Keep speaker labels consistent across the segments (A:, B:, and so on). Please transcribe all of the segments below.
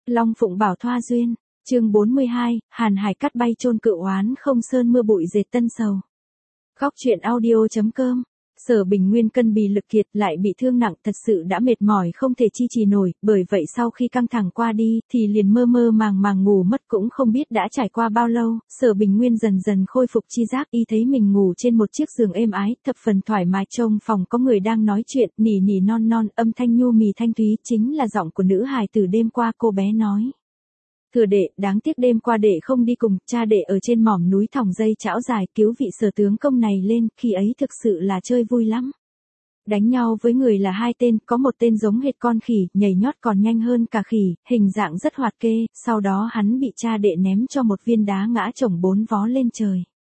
A: Long Phụng Bảo Thoa Duyên, chương 42, Hàn Hải cắt bay chôn cựu oán không sơn mưa bụi dệt tân sầu. Góc truyện audio.com. Sở Bình Nguyên cân bì lực kiệt lại bị thương nặng, thật sự đã mệt mỏi không thể chi trì nổi, bởi vậy sau khi căng thẳng qua đi thì liền mơ mơ màng màng ngủ mất, cũng không biết đã trải qua bao lâu. Sở Bình Nguyên dần dần khôi phục chi giác, y thấy mình ngủ trên một chiếc giường êm ái, thập phần thoải mái. Trong phòng có người đang nói chuyện, nỉ nỉ non non, âm thanh nhu mì thanh thúy, chính là giọng của nữ hài tử đêm qua. Cô bé nói: "Thừa đệ, đáng tiếc đêm qua đệ không đi cùng, cha đệ ở trên mỏm núi thòng dây chảo dài cứu vị Sở tướng công này lên, khi ấy thực sự là chơi vui lắm. Đánh nhau với người là hai tên, có một tên giống hệt con khỉ, nhảy nhót còn nhanh hơn cả khỉ, hình dạng rất hoạt kê, sau đó hắn bị cha đệ ném cho một viên đá ngã chổng 4 vó lên trời."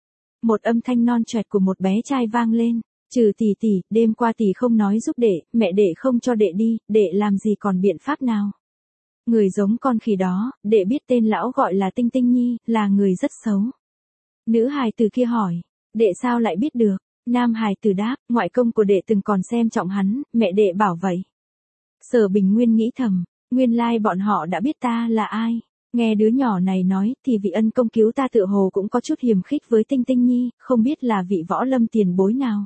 A: Một âm thanh non choẹt của một bé trai vang lên: "Trừ tỷ tỷ, đêm qua tỷ không nói giúp đệ, mẹ đệ không cho đệ đi, đệ làm gì còn biện pháp nào? Người giống con khỉ đó, đệ biết tên lão gọi là Tinh Tinh Nhi, là người rất xấu." Nữ hài tử kia hỏi: "Đệ sao lại biết được?" Nam hài tử đáp: "Ngoại công của đệ từng còn xem trọng hắn, mẹ đệ bảo vậy." Sở Bình Nguyên nghĩ thầm, nguyên lai bọn họ đã biết ta là ai. Nghe đứa nhỏ này nói thì vị ân công cứu ta tựa hồ cũng có chút hiềm khích với Tinh Tinh Nhi, không biết là vị võ lâm tiền bối nào.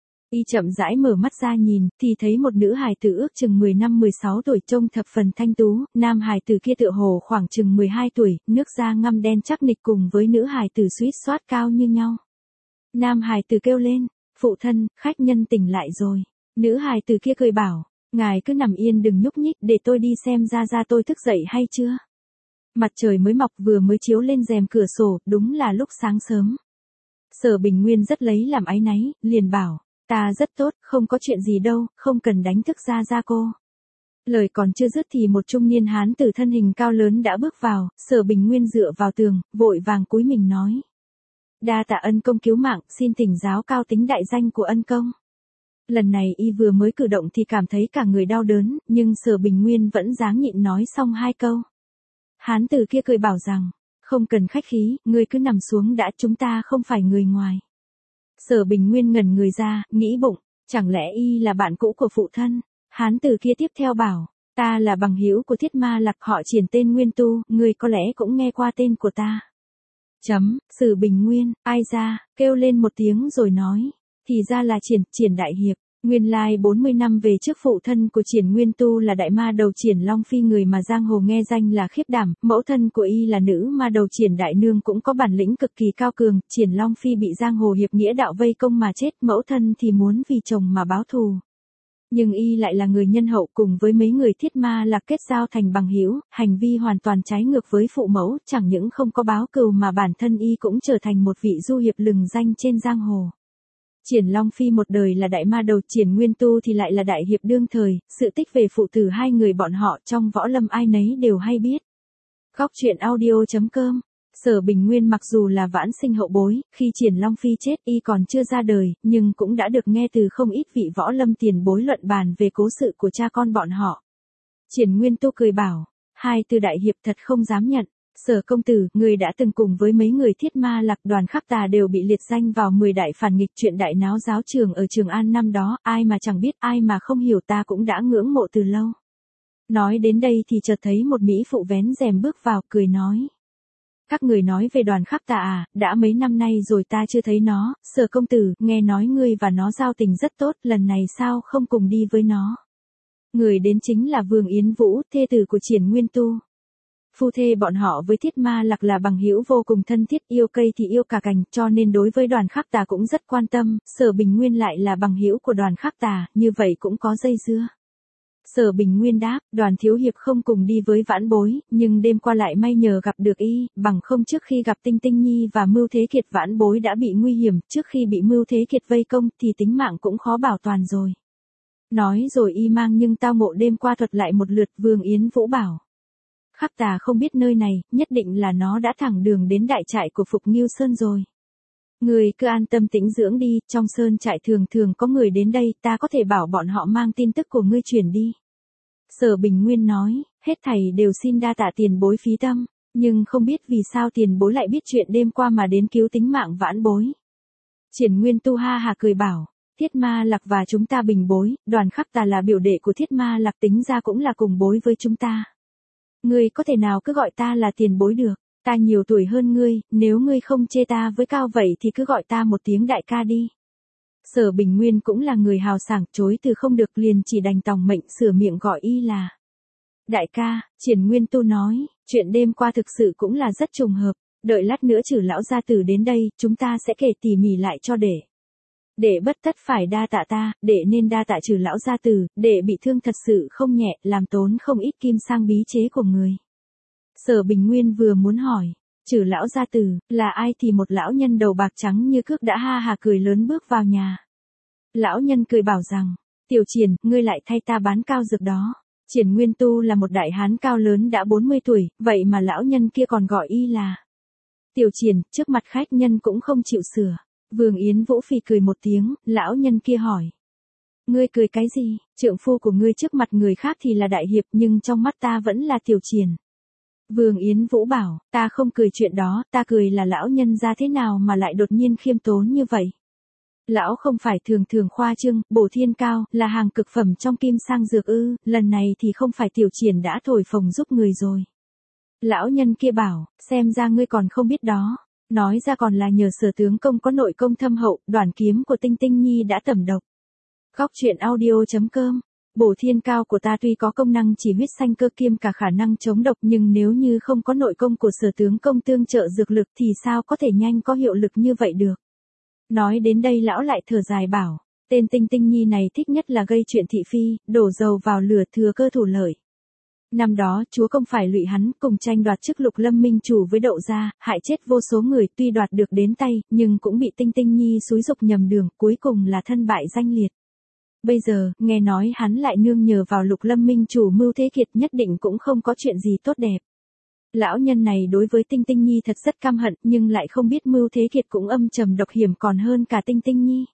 A: Y chậm rãi mở mắt ra nhìn, thì thấy một nữ hài tử ước chừng 15-16 tuổi, trông thập phần thanh tú. Nam hài tử kia tựa hồ khoảng chừng 12 tuổi, nước da ngăm đen chắc nịch, cùng với nữ hài tử suýt soát cao như nhau. Nam hài tử kêu lên: "Phụ thân, khách nhân tỉnh lại rồi." Nữ hài tử kia cười bảo: "Ngài cứ nằm yên đừng nhúc nhích, để tôi đi xem ra tôi thức dậy hay chưa." Mặt trời mới mọc vừa mới chiếu lên rèm cửa sổ, đúng là lúc sáng sớm. Sở Bình Nguyên rất lấy làm áy náy, liền bảo: "Ta rất tốt, không có chuyện gì đâu, không cần đánh thức ra cô." Lời còn chưa dứt thì một trung niên hán tử thân hình cao lớn đã bước vào. Sở Bình Nguyên dựa vào tường, vội vàng cúi mình nói: "Đa tạ ân công cứu mạng, xin thỉnh giáo cao tính đại danh của ân công." Lần này y vừa mới cử động thì cảm thấy cả người đau đớn, nhưng Sở Bình Nguyên vẫn dáng nhịn nói xong 2 câu. Hán tử kia cười bảo rằng: "Không cần khách khí, ngươi cứ nằm xuống đã, chúng ta không phải người ngoài." Sở Bình Nguyên ngẩn người ra, nghĩ bụng, chẳng lẽ y là bạn cũ của phụ thân? Hán tử kia tiếp theo bảo: "Ta là bằng hữu của Thiết Ma Lạc, họ Triển tên Nguyên Tu, ngươi có lẽ cũng nghe qua tên của ta." Sở Bình Nguyên, ai ra, kêu lên một tiếng rồi nói: "Thì ra là Triển đại hiệp." Nguyên lai 40 năm về trước, phụ thân của Triển Nguyên Tu là đại ma đầu Triển Long Phi, người mà giang hồ nghe danh là khiếp đảm. Mẫu thân của y là nữ ma đầu Triển Đại Nương, cũng có bản lĩnh cực kỳ cao cường. Triển Long Phi bị giang hồ hiệp nghĩa đạo vây công mà chết, mẫu thân thì muốn vì chồng mà báo thù. Nhưng y lại là người nhân hậu, cùng với mấy người Thiết Ma Lạc kết giao thành bằng hữu, hành vi hoàn toàn trái ngược với phụ mẫu, chẳng những không có báo cừu mà bản thân y cũng trở thành một vị du hiệp lừng danh trên giang hồ. Triển Long Phi một đời là đại ma đầu, Triển Nguyên Tu thì lại là đại hiệp đương thời, sự tích về phụ tử hai người bọn họ trong võ lâm ai nấy đều hay biết. Góc truyện audio.com. Sở Bình Nguyên mặc dù là vãn sinh hậu bối, khi Triển Long Phi chết y còn chưa ra đời, nhưng cũng đã được nghe từ không ít vị võ lâm tiền bối luận bàn về cố sự của cha con bọn họ. Triển Nguyên Tu cười bảo: "Hai từ đại hiệp thật không dám nhận. Sở công tử, người đã từng cùng với mấy người Thiết Ma Lạc Đoàn Khắc Tà đều bị liệt danh vào 10 đại phản nghịch, chuyện đại náo giáo trường ở Trường An năm đó, ai mà chẳng biết, ai mà không hiểu, ta cũng đã ngưỡng mộ từ lâu." Nói đến đây thì chợt thấy một mỹ phụ vén rèm bước vào, cười nói: "Các người nói về Đoàn Khắc Tà à, đã mấy năm nay rồi ta chưa thấy nó. Sở công tử, nghe nói ngươi và nó giao tình rất tốt, lần này sao không cùng đi với nó?" Người đến chính là Vương Yến Vũ, thê tử của Triển Nguyên Tu. Phu thê bọn họ với Thiết Ma Lạc là bằng hữu vô cùng thân thiết, yêu cây thì yêu cả cành, cho nên đối với Đoàn Khắc Tà cũng rất quan tâm. Sở Bình Nguyên lại là bằng hữu của Đoàn Khắc Tà, như vậy cũng có dây dưa. Sở Bình Nguyên đáp: "Đoàn thiếu hiệp không cùng đi với vãn bối, nhưng đêm qua lại may nhờ gặp được y, bằng không trước khi gặp Tinh Tinh Nhi và Mưu Thế Kiệt vãn bối đã bị nguy hiểm, trước khi bị Mưu Thế Kiệt vây công thì tính mạng cũng khó bảo toàn rồi." Nói rồi y mang nhưng tao ngộ đêm qua thuật lại một lượt. Vương Yến Vũ bảo: "Khắc Tà không biết nơi này, nhất định là nó đã thẳng đường đến đại trại của Phục Ngưu Sơn rồi. Người cứ an tâm tĩnh dưỡng đi, trong sơn trại thường thường có người đến đây, ta có thể bảo bọn họ mang tin tức của ngươi truyền đi." Sở Bình Nguyên nói: "Hết thảy đều xin đa tạ tiền bối phí tâm, nhưng không biết vì sao tiền bối lại biết chuyện đêm qua mà đến cứu tính mạng vãn bối." Triển Nguyên Tu ha hà cười bảo: "Thiết Ma Lạc và chúng ta bình bối, Đoàn Khắc Tà là biểu đệ của Thiết Ma Lạc, tính ra cũng là cùng bối với chúng ta." Ngươi có thể nào cứ gọi ta là tiền bối được, ta nhiều tuổi hơn ngươi, nếu ngươi không chê ta với cao vậy thì cứ gọi ta một tiếng đại ca đi. Sở Bình Nguyên cũng là người hào sảng, chối từ không được liền chỉ đành tòng mệnh sửa miệng gọi y là đại ca. Triển Nguyên Tu nói, chuyện đêm qua thực sự cũng là rất trùng hợp, đợi lát nữa Trử lão gia tử đến đây, chúng ta sẽ kể tỉ mỉ lại cho để bất tất phải đa tạ ta, để nên đa tạ Trử lão gia tử, để bị thương thật sự không nhẹ, làm tốn không ít kim sang bí chế của người. Sở Bình Nguyên vừa muốn hỏi, Trử lão gia tử, là ai thì một lão nhân đầu bạc trắng như cước đã ha hà cười lớn bước vào nhà. Lão nhân cười bảo rằng, Tiểu Triển, ngươi lại thay ta bán cao dược đó. Triển Nguyên Tu là một đại hán cao lớn đã 40 tuổi, vậy mà lão nhân kia còn gọi y là Tiểu Triển, trước mặt khách nhân cũng không chịu sửa. Vương Yến Vũ phì cười một tiếng, lão nhân kia hỏi. Ngươi cười cái gì, trượng phu của ngươi trước mặt người khác thì là đại hiệp nhưng trong mắt ta vẫn là Tiểu Triển. Vương Yến Vũ bảo, ta không cười chuyện đó, ta cười là lão nhân ra thế nào mà lại đột nhiên khiêm tốn như vậy. Lão không phải thường thường khoa trương, bổ thiên cao, là hàng cực phẩm trong kim sang dược ư, lần này thì không phải Tiểu Triển đã thổi phồng giúp người rồi. Lão nhân kia bảo, xem ra ngươi còn không biết đó, nói ra còn là nhờ Sở tướng công có nội công thâm hậu, đoản kiếm của Tinh Tinh Nhi đã tẩm độc. Góc truyện audio.com. Bổ thiên cao của ta tuy có công năng chỉ huyết sanh cơ kiêm cả khả năng chống độc nhưng nếu như không có nội công của Sở tướng công tương trợ dược lực thì sao có thể nhanh có hiệu lực như vậy được. Nói đến đây lão lại thở dài bảo, tên Tinh Tinh Nhi này thích nhất là gây chuyện thị phi, đổ dầu vào lửa thừa cơ thủ lợi. Năm đó chúa công phải lụy hắn cùng tranh đoạt chức Lục Lâm Minh chủ với Đậu gia, hại chết vô số người, tuy đoạt được đến tay, nhưng cũng bị Tinh Tinh Nhi xúi giục nhầm đường, cuối cùng là thân bại danh liệt. Bây giờ, nghe nói hắn lại nương nhờ vào Lục Lâm Minh chủ mưu thế kiệt, nhất định cũng không có chuyện gì tốt đẹp. Lão nhân này đối với Tinh Tinh Nhi thật rất căm hận, nhưng lại không biết mưu thế kiệt cũng âm trầm độc hiểm còn hơn cả Tinh Tinh Nhi.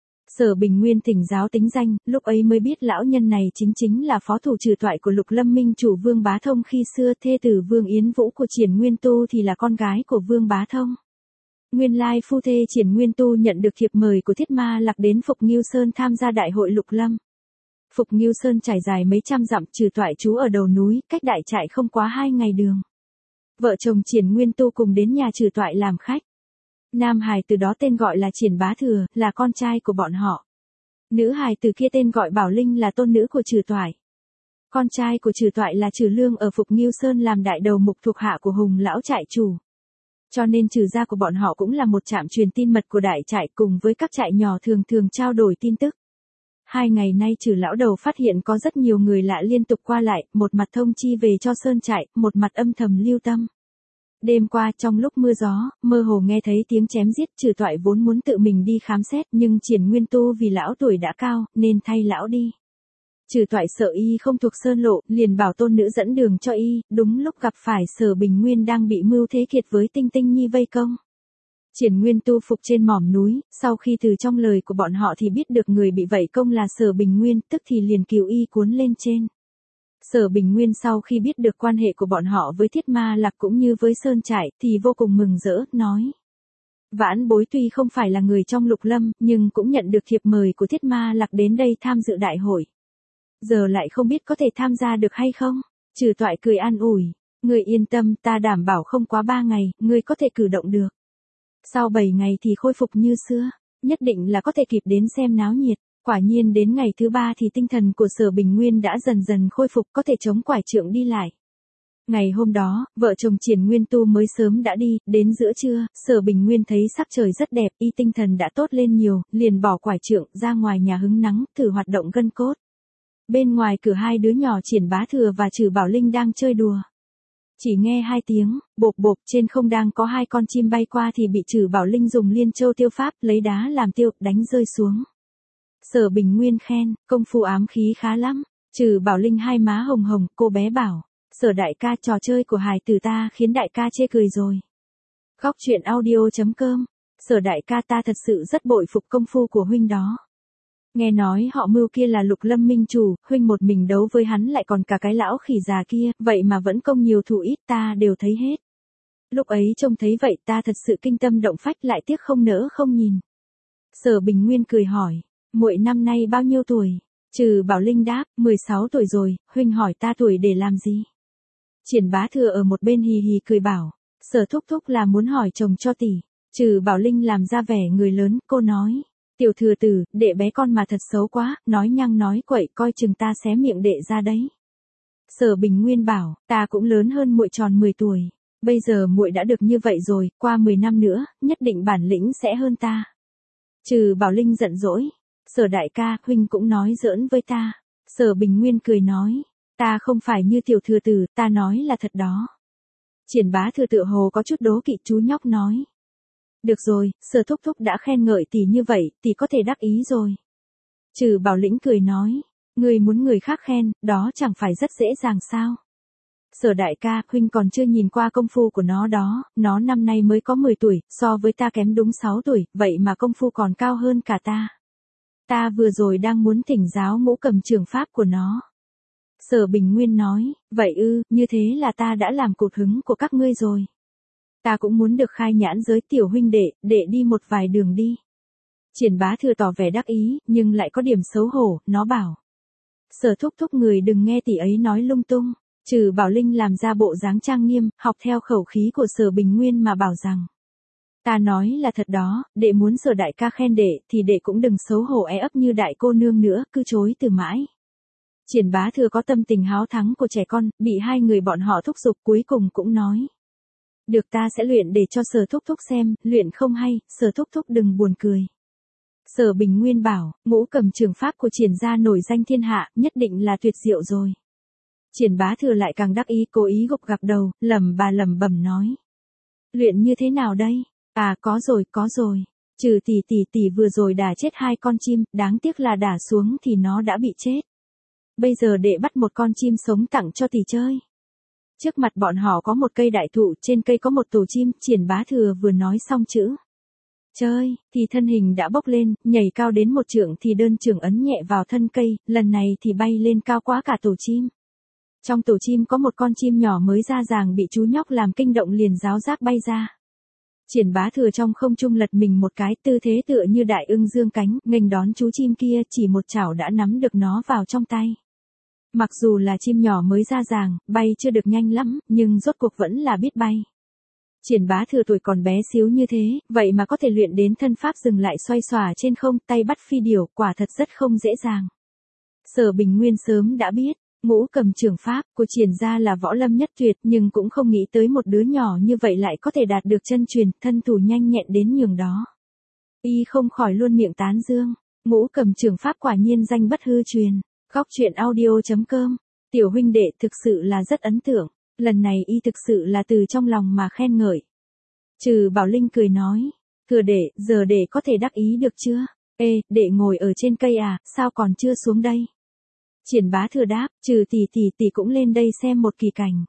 A: Sở Bình Nguyên thỉnh giáo tính danh, lúc ấy mới biết lão nhân này chính là phó thủ trừ toại của Lục Lâm Minh chủ Vương Bá Thông khi xưa, thê tử Vương Yến Vũ của Triển Nguyên Tu thì là con gái của Vương Bá Thông. Nguyên lai phu thê Triển Nguyên Tu nhận được thiệp mời của Thiết Ma Lạc đến Phục Ngưu Sơn tham gia đại hội Lục Lâm. Phục Ngưu Sơn trải dài mấy trăm dặm, trừ toại trú ở đầu núi, cách đại trại không quá 2 ngày đường. Vợ chồng Triển Nguyên Tu cùng đến nhà trừ toại làm khách. Nam hài từ đó tên gọi là Triển Bá Thừa, là con trai của bọn họ. Nữ hài từ kia tên gọi Bảo Linh là tôn nữ của trừ toại. Con trai của trừ toại là Trừ Lương ở Phục Ngưu Sơn làm đại đầu mục thuộc hạ của Hùng lão trại chủ. Cho nên trừ gia của bọn họ cũng là một trạm truyền tin mật của đại trại cùng với các trại nhỏ thường trao đổi tin tức. 2 ngày nay Trừ lão đầu phát hiện có rất nhiều người lạ liên tục qua lại, một mặt thông chi về cho sơn trại, một mặt âm thầm lưu tâm. Đêm qua trong lúc mưa gió, mơ hồ nghe thấy tiếng chém giết, Trừ toại vốn muốn tự mình đi khám xét nhưng Triển Nguyên Tu vì lão tuổi đã cao, nên thay lão đi. Trừ toại sợ y không thuộc sơn lộ, liền bảo tôn nữ dẫn đường cho y, đúng lúc gặp phải Sở Bình Nguyên đang bị mưu thế kiệt với Tinh Tinh Nhi vây công. Triển Nguyên Tu phục trên mỏm núi, sau khi từ trong lời của bọn họ thì biết được người bị vây công là Sở Bình Nguyên, tức thì liền cứu y cuốn lên trên. Sở Bình Nguyên sau khi biết được quan hệ của bọn họ với Thiết Ma Lạc cũng như với Sơn Trại thì vô cùng mừng rỡ, nói. Vãn bối tuy không phải là người trong Lục Lâm, nhưng cũng nhận được thiệp mời của Thiết Ma Lạc đến đây tham dự đại hội. Giờ lại không biết có thể tham gia được hay không? Trừ toại cười an ủi. Ngươi yên tâm, ta đảm bảo không quá 3 ngày, ngươi có thể cử động được. Sau 7 ngày thì khôi phục như xưa, nhất định là có thể kịp đến xem náo nhiệt. Quả nhiên đến ngày thứ 3 thì tinh thần của Sở Bình Nguyên đã dần dần khôi phục, có thể chống quải trượng đi lại. Ngày hôm đó, vợ chồng Triển Nguyên Tu mới sớm đã đi, đến giữa trưa, Sở Bình Nguyên thấy sắc trời rất đẹp, y tinh thần đã tốt lên nhiều, liền bỏ quải trượng ra ngoài nhà hứng nắng, thử hoạt động gân cốt. Bên ngoài cửa 2 đứa nhỏ Triển Bá Thừa và Trừ Bảo Linh đang chơi đùa. Chỉ nghe 2 tiếng, bộp bộp, trên không đang có 2 con chim bay qua thì bị Trừ Bảo Linh dùng Liên Châu Tiêu Pháp lấy đá làm tiêu, đánh rơi xuống. Sở Bình Nguyên khen, công phu ám khí khá lắm. Trừ Bảo Linh hai má hồng hồng, cô bé bảo, Sở đại ca, trò chơi của hài tử ta khiến đại ca chê cười rồi. Góc truyện audio.com. Sở đại ca, ta thật sự rất bội phục công phu của huynh đó. Nghe nói họ Mưu kia là Lục Lâm Minh chủ, huynh một mình đấu với hắn lại còn cả cái lão khỉ già kia, vậy mà vẫn công nhiều thủ ít, ta đều thấy hết. Lúc ấy trông thấy vậy ta thật sự kinh tâm động phách, lại tiếc không nỡ không nhìn. Sở Bình Nguyên cười hỏi, muội năm nay bao nhiêu tuổi? Trừ Bảo Linh đáp, 16 tuổi rồi, huynh hỏi ta tuổi để làm gì? Triển Bá Thừa ở một bên hì hì cười bảo, Sở thúc thúc là muốn hỏi chồng cho tỷ. Trừ Bảo Linh làm ra vẻ người lớn, cô nói, tiểu thừa tử, đệ bé con mà thật xấu quá, nói nhăng nói quậy, coi chừng ta xé miệng đệ ra đấy. Sở Bình Nguyên bảo, ta cũng lớn hơn muội tròn 10 tuổi, bây giờ muội đã được như vậy rồi, qua 10 năm nữa, nhất định bản lĩnh sẽ hơn ta. Trừ Bảo Linh giận dỗi, Sở đại ca, huynh cũng nói giỡn với ta. Sở Bình Nguyên cười nói, ta không phải như tiểu thừa tử, ta nói là thật đó. Triển Bá Thừa tựa hồ có chút đố kỵ, chú nhóc nói. Được rồi, Sở thúc thúc đã khen ngợi tỷ như vậy, tỷ có thể đắc ý rồi. Trừ Bảo Lĩnh cười nói, người muốn người khác khen, đó chẳng phải rất dễ dàng sao. Sở đại ca, huynh còn chưa nhìn qua công phu của nó đó, nó năm nay mới có 10 tuổi, so với ta kém đúng 6 tuổi, vậy mà công phu còn cao hơn cả ta. Ta vừa rồi đang muốn thỉnh giáo Ngũ Cầm trường pháp của nó. Sở Bình Nguyên nói, vậy ư, như thế là ta đã làm cột hứng của các ngươi rồi. Ta cũng muốn được khai nhãn giới tiểu huynh đệ đi một vài đường đi. Triển Bá Thừa tỏ vẻ đắc ý, nhưng lại có điểm xấu hổ, nó bảo. Sở thúc thúc người đừng nghe tỷ ấy nói lung tung. Trừ Bảo Linh làm ra bộ dáng trang nghiêm, học theo khẩu khí của Sở Bình Nguyên mà bảo rằng. Ta nói là thật đó, đệ muốn Sở đại ca khen đệ, thì đệ cũng đừng xấu hổ ấp như đại cô nương nữa, cứ chối từ mãi. Triển Bá Thừa có tâm tình háo thắng của trẻ con, bị hai người bọn họ thúc giục cuối cùng cũng nói. Được, ta sẽ luyện để cho Sở thúc thúc xem, luyện không hay, Sở thúc thúc đừng buồn cười. Sở Bình Nguyên bảo, Ngũ Cầm trường pháp của Triển gia nổi danh thiên hạ, nhất định là tuyệt diệu rồi. Triển Bá Thừa lại càng đắc ý, cố ý gục gặc đầu, lẩm bẩm nói. Luyện như thế nào đây? À, có rồi. Trừ tỷ vừa rồi đả chết 2 con chim, đáng tiếc là đả xuống thì nó đã bị chết. Bây giờ đệ bắt một con chim sống tặng cho tỷ chơi. Trước mặt bọn họ có một cây đại thụ, trên cây có một tổ chim, Triển Bá Thừa vừa nói xong chữ chơi, thì thân hình đã bốc lên, nhảy cao đến 1 trượng thì đơn trưởng ấn nhẹ vào thân cây, lần này thì bay lên cao quá cả tổ chim. Trong tổ chim có một con chim nhỏ mới ra ràng bị chú nhóc làm kinh động liền ráo rác bay ra. Triển Bá Thừa trong không trung lật mình một cái, tư thế tựa như đại ưng dương cánh, nghênh đón chú chim kia, chỉ một chảo đã nắm được nó vào trong tay. Mặc dù là chim nhỏ mới ra ràng, bay chưa được nhanh lắm, nhưng rốt cuộc vẫn là biết bay. Triển Bá Thừa tuổi còn bé xíu như thế, vậy mà có thể luyện đến thân pháp dừng lại xoay xòa trên không, tay bắt phi điểu, quả thật rất không dễ dàng. Sở Bình Nguyên sớm đã biết, Ngũ Cầm trường pháp của Triển gia là võ lâm nhất tuyệt, nhưng cũng không nghĩ tới một đứa nhỏ như vậy lại có thể đạt được chân truyền, thân thủ nhanh nhẹn đến nhường đó. Y không khỏi luôn miệng tán dương, Ngũ Cầm trường pháp quả nhiên danh bất hư truyền. Góc truyện audio.com, tiểu huynh đệ thực sự là rất ấn tượng, lần này y thực sự là từ trong lòng mà khen ngợi. Trừ Bảo Linh cười nói, Thừa đệ, giờ đệ có thể đắc ý được chưa? Ê, đệ ngồi ở trên cây à, sao còn chưa xuống đây? Triển Bá Thừa đáp, Trừ tỷ cũng lên đây xem một kỳ cảnh.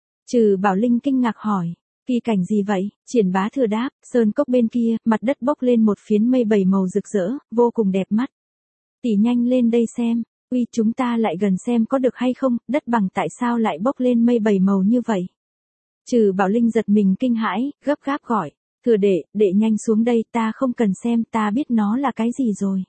A: Trừ Bảo Linh kinh ngạc hỏi, kỳ cảnh gì vậy? Triển Bá Thừa đáp, sơn cốc bên kia, mặt đất bốc lên một phiến mây 7 màu rực rỡ, vô cùng đẹp mắt. Tỷ nhanh lên đây xem. Uy, chúng ta lại gần xem có được hay không, đất bằng tại sao lại bốc lên mây 7 màu như vậy? Trừ Bảo Linh giật mình kinh hãi, gấp gáp gọi, Thừa đệ nhanh xuống đây, ta không cần xem, ta biết nó là cái gì rồi.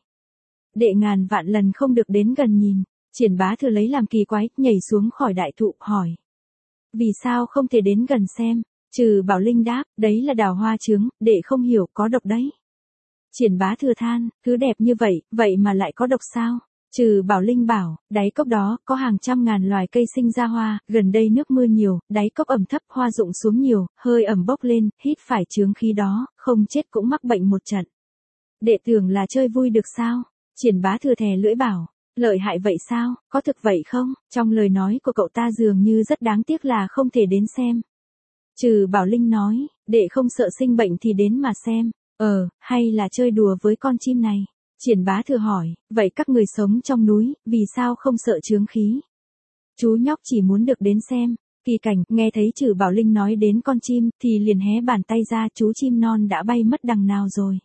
A: Đệ ngàn vạn lần không được đến gần nhìn. Triển Bá Thừa lấy làm kỳ quái, nhảy xuống khỏi đại thụ, hỏi. Vì sao không thể đến gần xem? Trừ Bảo Linh đáp, đấy là đào hoa trướng, đệ không hiểu, có độc đấy. Triển Bá Thừa than, thứ đẹp như vậy mà lại có độc sao? Trừ Bảo Linh bảo, đáy cốc đó, có hàng trăm ngàn loài cây sinh ra hoa, gần đây nước mưa nhiều, đáy cốc ẩm thấp, hoa rụng xuống nhiều, hơi ẩm bốc lên, hít phải chướng khí đó, không chết cũng mắc bệnh một trận. Đệ tưởng là chơi vui được sao? Triển Bá Thừa thè lưỡi bảo, lợi hại vậy sao, có thực vậy không? Trong lời nói của cậu ta dường như rất đáng tiếc là không thể đến xem. Trừ Bảo Linh nói, đệ không sợ sinh bệnh thì đến mà xem, hay là chơi đùa với con chim này? Triển Bá Thừa hỏi, vậy các người sống trong núi, vì sao không sợ chướng khí? Chú nhóc chỉ muốn được đến xem. Kỳ cảnh, nghe thấy Trừ Bảo Linh nói đến con chim, thì liền hé bàn tay ra, chú chim non đã bay mất đằng nào rồi.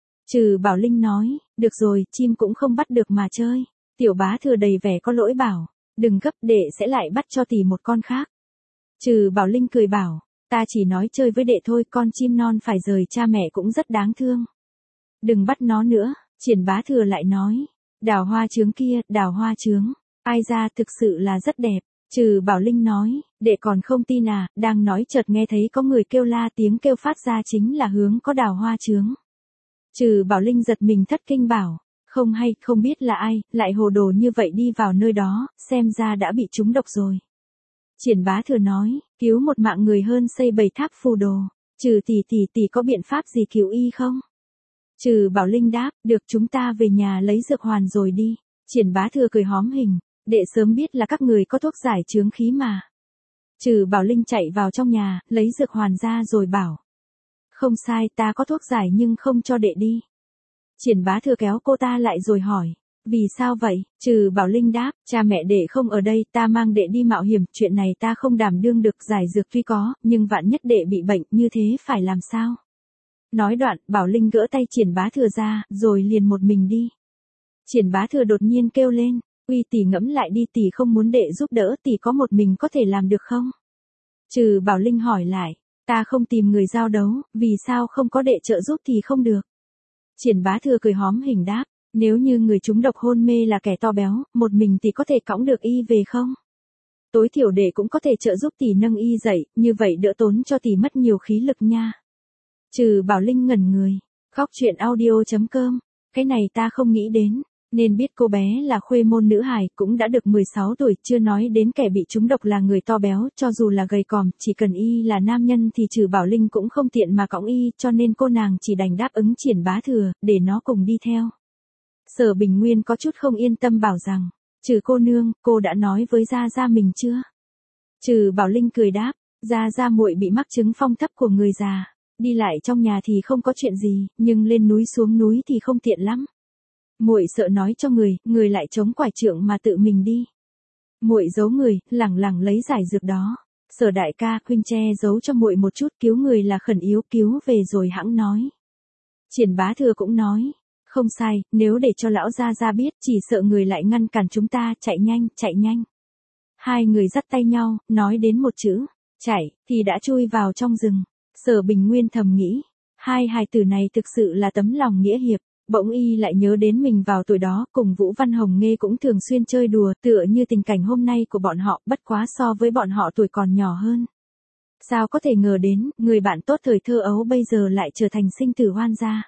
A: Trừ Bảo Linh nói, được rồi, chim cũng không bắt được mà chơi. Tiểu Bá Thừa đầy vẻ có lỗi bảo, đừng gấp, đệ sẽ lại bắt cho tỷ một con khác. Trừ Bảo Linh cười bảo, ta chỉ nói chơi với đệ thôi, con chim non phải rời cha mẹ cũng rất đáng thương. Đừng bắt nó nữa. Triển Bá Thừa lại nói, đào hoa trướng kia, đào hoa trướng, ai ra thực sự là rất đẹp, Trừ Bảo Linh nói, đệ còn không tin à, đang nói chợt nghe thấy có người kêu la, tiếng kêu phát ra chính là hướng có đào hoa chướng. Trừ Bảo Linh giật mình thất kinh bảo, không hay, không biết là ai, lại hồ đồ như vậy đi vào nơi đó, xem ra đã bị trúng độc rồi. Triển Bá Thừa nói, cứu một mạng người hơn xây 7 tháp phù đồ, Trừ tỷ có biện pháp gì cứu y không? Trừ Bảo Linh đáp, được, chúng ta về nhà lấy dược hoàn rồi đi. Triển Bá Thừa cười hóm hình, đệ sớm biết là các người có thuốc giải chướng khí mà. Trừ Bảo Linh chạy vào trong nhà, lấy dược hoàn ra rồi bảo, không sai, ta có thuốc giải nhưng không cho đệ đi. Triển Bá Thừa kéo cô ta lại rồi hỏi, vì sao vậy? Trừ Bảo Linh đáp, cha mẹ đệ không ở đây, ta mang đệ đi mạo hiểm, chuyện này ta không đảm đương được, giải dược tuy có, nhưng vạn nhất đệ bị bệnh, như thế phải làm sao? Nói đoạn, Bảo Linh gỡ tay Triển Bá Thừa ra, rồi liền một mình đi. Triển Bá Thừa đột nhiên kêu lên, uy tỷ ngẫm lại đi, tỷ không muốn đệ giúp đỡ, tỷ có một mình có thể làm được không? Trừ Bảo Linh hỏi lại, ta không tìm người giao đấu, vì sao không có đệ trợ giúp thì không được? Triển Bá Thừa cười hóm hình đáp, nếu như người trúng độc hôn mê là kẻ to béo, một mình tỷ có thể cõng được y về không? Tối thiểu đệ cũng có thể trợ giúp tỷ nâng y dậy, như vậy đỡ tốn cho tỷ mất nhiều khí lực nha. Trừ Bảo Linh ngẩn người, khóc chuyện audio.com, cái này ta không nghĩ đến, nên biết cô bé là khuê môn nữ hài, cũng đã được 16 tuổi, chưa nói đến kẻ bị trúng độc là người to béo, cho dù là gầy còm, chỉ cần y là nam nhân thì Trừ Bảo Linh cũng không tiện mà cõng y, cho nên cô nàng chỉ đành đáp ứng Triển Bá Thừa, để nó cùng đi theo. Sở Bình Nguyên có chút không yên tâm bảo rằng, Trừ cô nương, cô đã nói với Gia Gia mình chưa? Trừ Bảo Linh cười đáp, Gia Gia muội bị mắc chứng phong thấp của người già, đi lại trong nhà thì không có chuyện gì, nhưng lên núi xuống núi thì không tiện lắm. Muội sợ nói cho người lại chống quải trượng mà tự mình đi. Muội giấu người, lẳng lặng lấy giải dược đó. Sở đại ca, huynh che giấu cho muội một chút, cứu người là khẩn yếu, cứu về rồi hẵng nói. Triển Bá Thừa cũng nói, không sai, nếu để cho lão Gia Gia biết, chỉ sợ người lại ngăn cản chúng ta, chạy nhanh, chạy nhanh. Hai người dắt tay nhau, nói đến một chữ, chạy, thì đã chui vào trong rừng. Sở Bình Nguyên thầm nghĩ, hai hài tử này thực sự là tấm lòng nghĩa hiệp. Bỗng y lại nhớ đến mình vào tuổi đó, cùng Vũ Văn Hồng Nghê cũng thường xuyên chơi đùa, tựa như tình cảnh hôm nay của bọn họ, bất quá so với bọn họ tuổi còn nhỏ hơn. Sao có thể ngờ đến, người bạn tốt thời thơ ấu bây giờ lại trở thành sinh tử oan gia.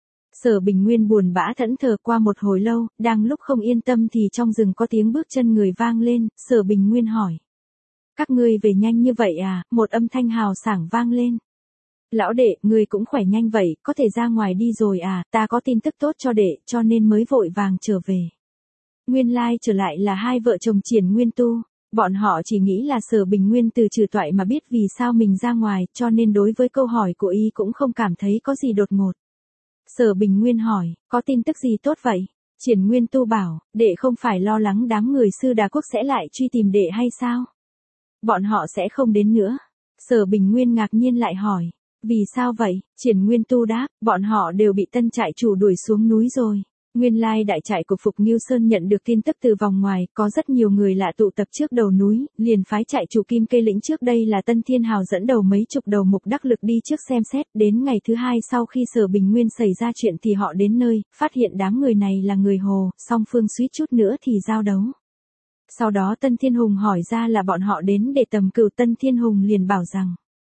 A: Sở Bình Nguyên buồn bã thẫn thờ qua một hồi lâu, đang lúc không yên tâm thì trong rừng có tiếng bước chân người vang lên, Sở Bình Nguyên hỏi. Các ngươi về nhanh như vậy à, một âm thanh hào sảng vang lên. Lão đệ, người cũng khỏe nhanh vậy, có thể ra ngoài đi rồi à, ta có tin tức tốt cho đệ, cho nên mới vội vàng trở về. Nguyên lai trở lại là hai vợ chồng Triển Nguyên Tu, bọn họ chỉ nghĩ là Sở Bình Nguyên từ trừ toại mà biết vì sao mình ra ngoài, cho nên đối với câu hỏi của y cũng không cảm thấy có gì đột ngột. Sở Bình Nguyên hỏi, có tin tức gì tốt vậy? Triển Nguyên Tu bảo, đệ không phải lo lắng đám người Sư Đà Quốc sẽ lại truy tìm đệ hay sao? Bọn họ sẽ không đến nữa. Sở Bình Nguyên ngạc nhiên lại hỏi. Vì sao vậy? Triển Nguyên Tu đáp, bọn họ đều bị tân trại chủ đuổi xuống núi rồi. Nguyên lai đại trại của Phục Nghiêu Sơn nhận được tin tức từ vòng ngoài, có rất nhiều người lạ tụ tập trước đầu núi, liền phái trại chủ Kim Cây Lĩnh trước đây là Tân Thiên Hào dẫn đầu mấy chục đầu mục đắc lực đi trước xem xét, đến ngày thứ hai sau khi Sở Bình Nguyên xảy ra chuyện thì họ đến nơi, phát hiện đám người này là người Hồ, song phương suýt chút nữa thì giao đấu. Sau đó Tân Thiên Hùng hỏi ra là bọn họ đến để tầm cửu, Tân Thiên Hùng liền bảo rằng,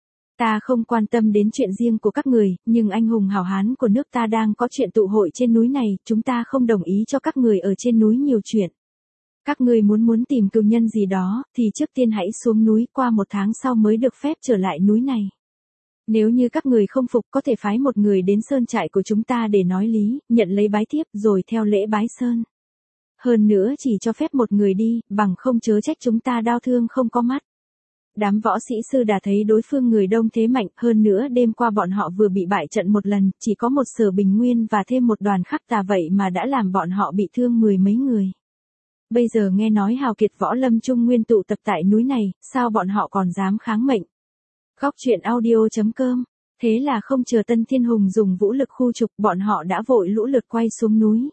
A: ta không quan tâm đến chuyện riêng của các người, nhưng anh hùng hảo hán của nước ta đang có chuyện tụ hội trên núi này, chúng ta không đồng ý cho các người ở trên núi nhiều chuyện. Các người muốn tìm cừu nhân gì đó, thì trước tiên hãy xuống núi, qua một tháng sau mới được phép trở lại núi này. Nếu như các người không phục, có thể phái một người đến sơn trại của chúng ta để nói lý, nhận lấy bái thiếp rồi theo lễ bái sơn. Hơn nữa chỉ cho phép một người đi, bằng không chớ trách chúng ta đau thương không có mắt. Đám võ sĩ Sư Đà thấy đối phương người đông thế mạnh, hơn nữa đêm qua bọn họ vừa bị bại trận một lần, chỉ có một Sở Bình Nguyên và thêm một đoàn khắc tà vậy mà đã làm bọn họ bị thương 10 mấy người. Bây giờ nghe nói hào kiệt võ lâm Trung Nguyên tụ tập tại núi này, sao bọn họ còn dám kháng mệnh? Góc chuyện audio.com. Thế là không chờ Tân Thiên Hùng dùng vũ lực khu trục, bọn họ đã vội lũ lượt quay xuống núi.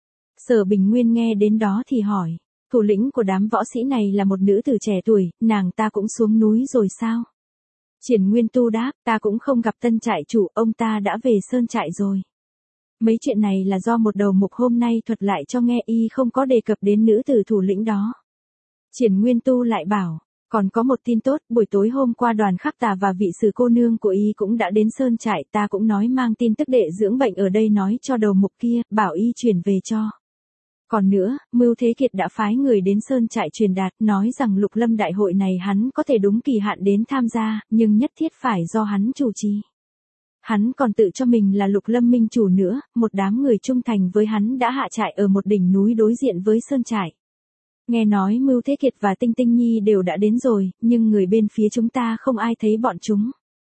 A: Sở Bình Nguyên nghe đến đó thì hỏi. Thủ lĩnh của đám võ sĩ này là một nữ tử trẻ tuổi, nàng ta cũng xuống núi rồi sao? Triển Nguyên Tu đáp, ta cũng không gặp tân trại chủ, ông ta đã về sơn trại rồi. Mấy chuyện này là do một đầu mục hôm nay thuật lại cho nghe, y không có đề cập đến nữ tử thủ lĩnh đó. Triển Nguyên Tu lại bảo, còn có một tin tốt, buổi tối hôm qua Đoàn Khắc Tà và vị sử cô nương của y cũng đã đến sơn trại, ta cũng nói mang tin tức đệ dưỡng bệnh ở đây nói cho đầu mục kia, bảo y chuyển về cho. Còn nữa, Mưu Thế Kiệt đã phái người đến sơn trại truyền đạt, nói rằng Lục Lâm đại hội này hắn có thể đúng kỳ hạn đến tham gia, nhưng nhất thiết phải do hắn chủ trì. Hắn còn tự cho mình là Lục Lâm minh chủ nữa, một đám người trung thành với hắn đã hạ trại ở một đỉnh núi đối diện với sơn trại. Nghe nói Mưu Thế Kiệt và Tinh Tinh Nhi đều đã đến rồi, nhưng người bên phía chúng ta không ai thấy bọn chúng.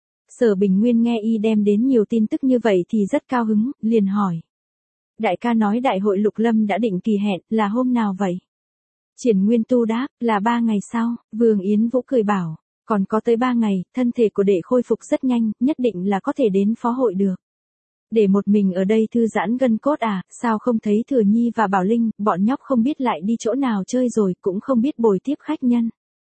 A: Sở Bình Nguyên nghe y đem đến nhiều tin tức như vậy thì rất cao hứng, liền hỏi. Đại ca nói đại hội Lục Lâm đã định kỳ hẹn, là hôm nào vậy? Triển Nguyên Tu đáp, là 3 ngày sau. Vương Yến Vũ cười bảo, còn có tới 3 ngày, thân thể của đệ khôi phục rất nhanh, nhất định là có thể đến phó hội được. Để một mình ở đây thư giãn gân cốt à, sao không thấy Thừa Nhi và Bảo Linh, bọn nhóc không biết lại đi chỗ nào chơi rồi, cũng không biết bồi tiếp khách nhân.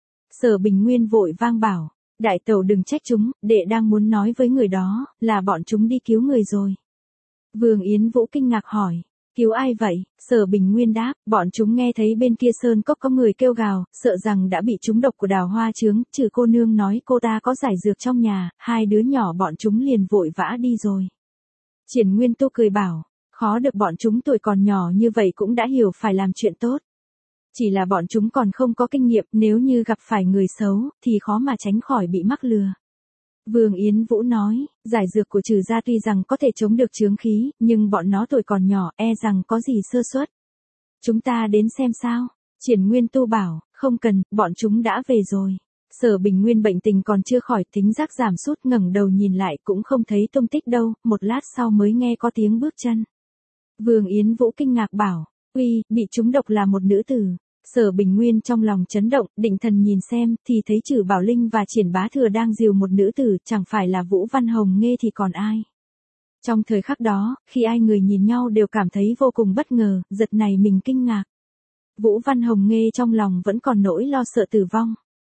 A: Sở Bình Nguyên vội vang bảo, đại tẩu đừng trách chúng, đệ đang muốn nói với người đó, là bọn chúng đi cứu người rồi. Vương Yến Vũ kinh ngạc hỏi, cứu ai vậy? Sở Bình Nguyên đáp, bọn chúng nghe thấy bên kia sơn cốc có người kêu gào, sợ rằng đã bị trúng độc của Đào Hoa Chướng, trừ cô nương nói cô ta có giải dược trong nhà, hai đứa nhỏ bọn chúng liền vội vã đi rồi. Triển Nguyên Tu cười bảo, khó được bọn chúng tuổi còn nhỏ như vậy cũng đã hiểu phải làm chuyện tốt. Chỉ là bọn chúng còn không có kinh nghiệm, nếu như gặp phải người xấu, thì khó mà tránh khỏi bị mắc lừa. Vương Yến Vũ nói, giải dược của trừ gia tuy rằng có thể chống được chướng khí, nhưng bọn nó tuổi còn nhỏ, e rằng có gì sơ suất. Chúng ta đến xem sao? Triển Nguyên Tu bảo, không cần, bọn chúng đã về rồi. Sở Bình Nguyên bệnh tình còn chưa khỏi, thính giác giảm sút, ngẩng đầu nhìn lại cũng không thấy tung tích đâu, một lát sau mới nghe có tiếng bước chân. Vương Yến Vũ kinh ngạc bảo, uy, bị trúng độc là một nữ tử. Sở Bình Nguyên trong lòng chấn động, định thần nhìn xem, thì thấy Trử Bảo Linh và Triển Bá Thừa đang dìu một nữ tử, chẳng phải là Vũ Văn Hồng Nghê thì còn ai. Trong thời khắc đó, khi ai người nhìn nhau đều cảm thấy vô cùng bất ngờ, giật này mình kinh ngạc. Vũ Văn Hồng Nghê trong lòng vẫn còn nỗi lo sợ tử vong.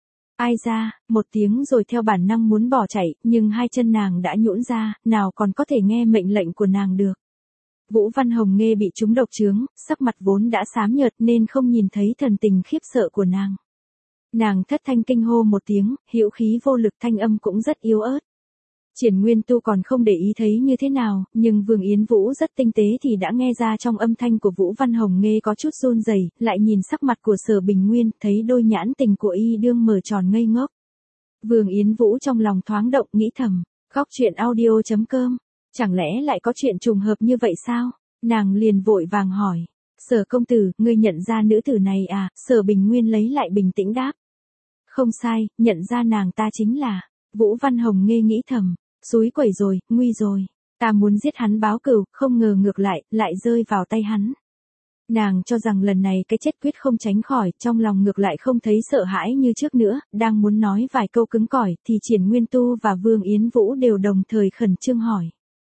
A: Ai ra, một tiếng rồi theo bản năng muốn bỏ chạy, nhưng hai chân nàng đã nhũn ra, nào còn có thể nghe mệnh lệnh của nàng được. Vũ Văn Hồng Nghê bị trúng độc chướng, sắc mặt vốn đã xám nhợt nên không nhìn thấy thần tình khiếp sợ của nàng. Nàng thất thanh kinh hô một tiếng, hữu khí vô lực, thanh âm cũng rất yếu ớt. Triển Nguyên Tu còn không để ý thấy như thế nào, nhưng Vương Yến Vũ rất tinh tế thì đã nghe ra trong âm thanh của Vũ Văn Hồng Nghê có chút run rẩy, lại nhìn sắc mặt của Sở Bình Nguyên, thấy đôi nhãn tình của y đương mở tròn ngây ngốc. Vương Yến Vũ trong lòng thoáng động, nghĩ thầm, góc truyện audio.com, chẳng lẽ lại có chuyện trùng hợp như vậy sao? Nàng liền vội vàng hỏi, Sở công tử, ngươi nhận ra nữ tử này à? Sở Bình Nguyên lấy lại bình tĩnh đáp, không sai, nhận ra nàng ta chính là. Vũ Văn Hồng Nghê nghĩ thầm, xúi quẩy rồi, nguy rồi, ta muốn giết hắn báo cừu, không ngờ ngược lại rơi vào tay hắn. Nàng cho rằng lần này cái chết quyết không tránh khỏi, trong lòng ngược lại không thấy sợ hãi như trước nữa, đang muốn nói vài câu cứng cỏi, thì Triển Nguyên Tu và Vương Yến Vũ đều đồng thời khẩn trương hỏi.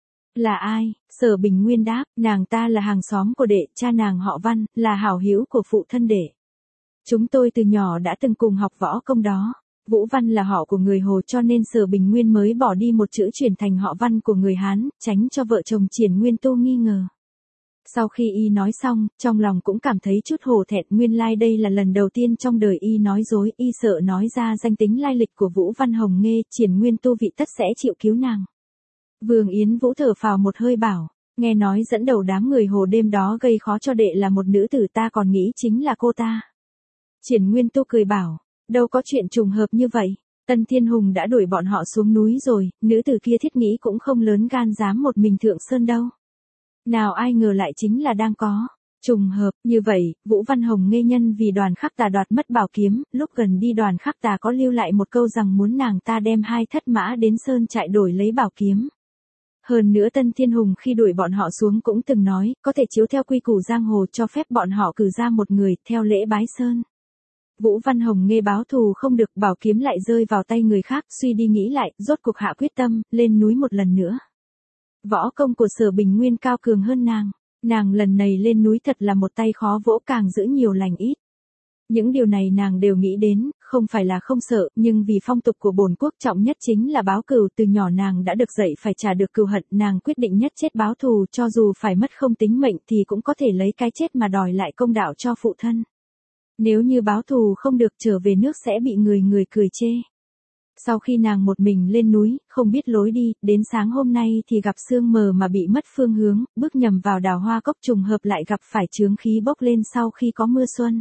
A: Là ai? Sở Bình Nguyên đáp, nàng ta là hàng xóm của đệ, cha nàng họ Văn, là hảo hữu của phụ thân đệ. Chúng tôi từ nhỏ đã từng cùng học võ công đó. Vũ Văn là họ của người Hồ cho nên Sở Bình Nguyên mới bỏ đi một chữ chuyển thành họ Văn của người Hán, tránh cho vợ chồng Triển Nguyên Tu nghi ngờ. Sau khi y nói xong, trong lòng cũng cảm thấy chút hổ thẹn, nguyên lai đây là lần đầu tiên trong đời y nói dối, y sợ nói ra danh tính lai lịch của Vũ Văn Hồng Nghê, Triển Nguyên Tu vị tất sẽ chịu cứu nàng. Vương Yến Vũ thở phào một hơi bảo, nghe nói dẫn đầu đám người Hồ đêm đó gây khó cho đệ là một nữ tử, ta còn nghĩ chính là cô ta. Triển Nguyên Tu cười bảo, đâu có chuyện trùng hợp như vậy, Tân Thiên Hùng đã đuổi bọn họ xuống núi rồi, nữ tử kia thiết nghĩ cũng không lớn gan dám một mình thượng sơn đâu. Nào ai ngờ lại chính là đang có trùng hợp. Như vậy, Vũ Văn Hồng Nghê nhân vì Đoàn Khắc Tà đoạt mất bảo kiếm, lúc gần đi Đoàn Khắc Tà có lưu lại một câu rằng muốn nàng ta đem 2 thất mã đến sơn trại đổi lấy bảo kiếm. Hơn nữa Tân Thiên Hùng khi đuổi bọn họ xuống cũng từng nói, có thể chiếu theo quy củ giang hồ cho phép bọn họ cử ra một người, theo lễ bái sơn. Vũ Văn Hồng Nghê báo thù không được, bảo kiếm lại rơi vào tay người khác, suy đi nghĩ lại, rốt cuộc hạ quyết tâm, lên núi một lần nữa. Võ công của Sở Bình Nguyên cao cường hơn nàng lần này lên núi thật là một tay khó vỗ, càng giữ nhiều lành ít. Những điều này nàng đều nghĩ đến, không phải là không sợ, nhưng vì phong tục của bổn quốc trọng nhất chính là báo cừu, từ nhỏ nàng đã được dạy phải trả được cừu hận, nàng quyết định nhất chết báo thù, cho dù phải mất không tính mệnh thì cũng có thể lấy cái chết mà đòi lại công đạo cho phụ thân. Nếu như báo thù không được trở về nước sẽ bị người người cười chê. Sau khi nàng một mình lên núi, không biết lối đi, đến sáng hôm nay thì gặp sương mờ mà bị mất phương hướng, bước nhầm vào đào hoa cốc trùng hợp lại gặp phải chướng khí bốc lên sau khi có mưa xuân.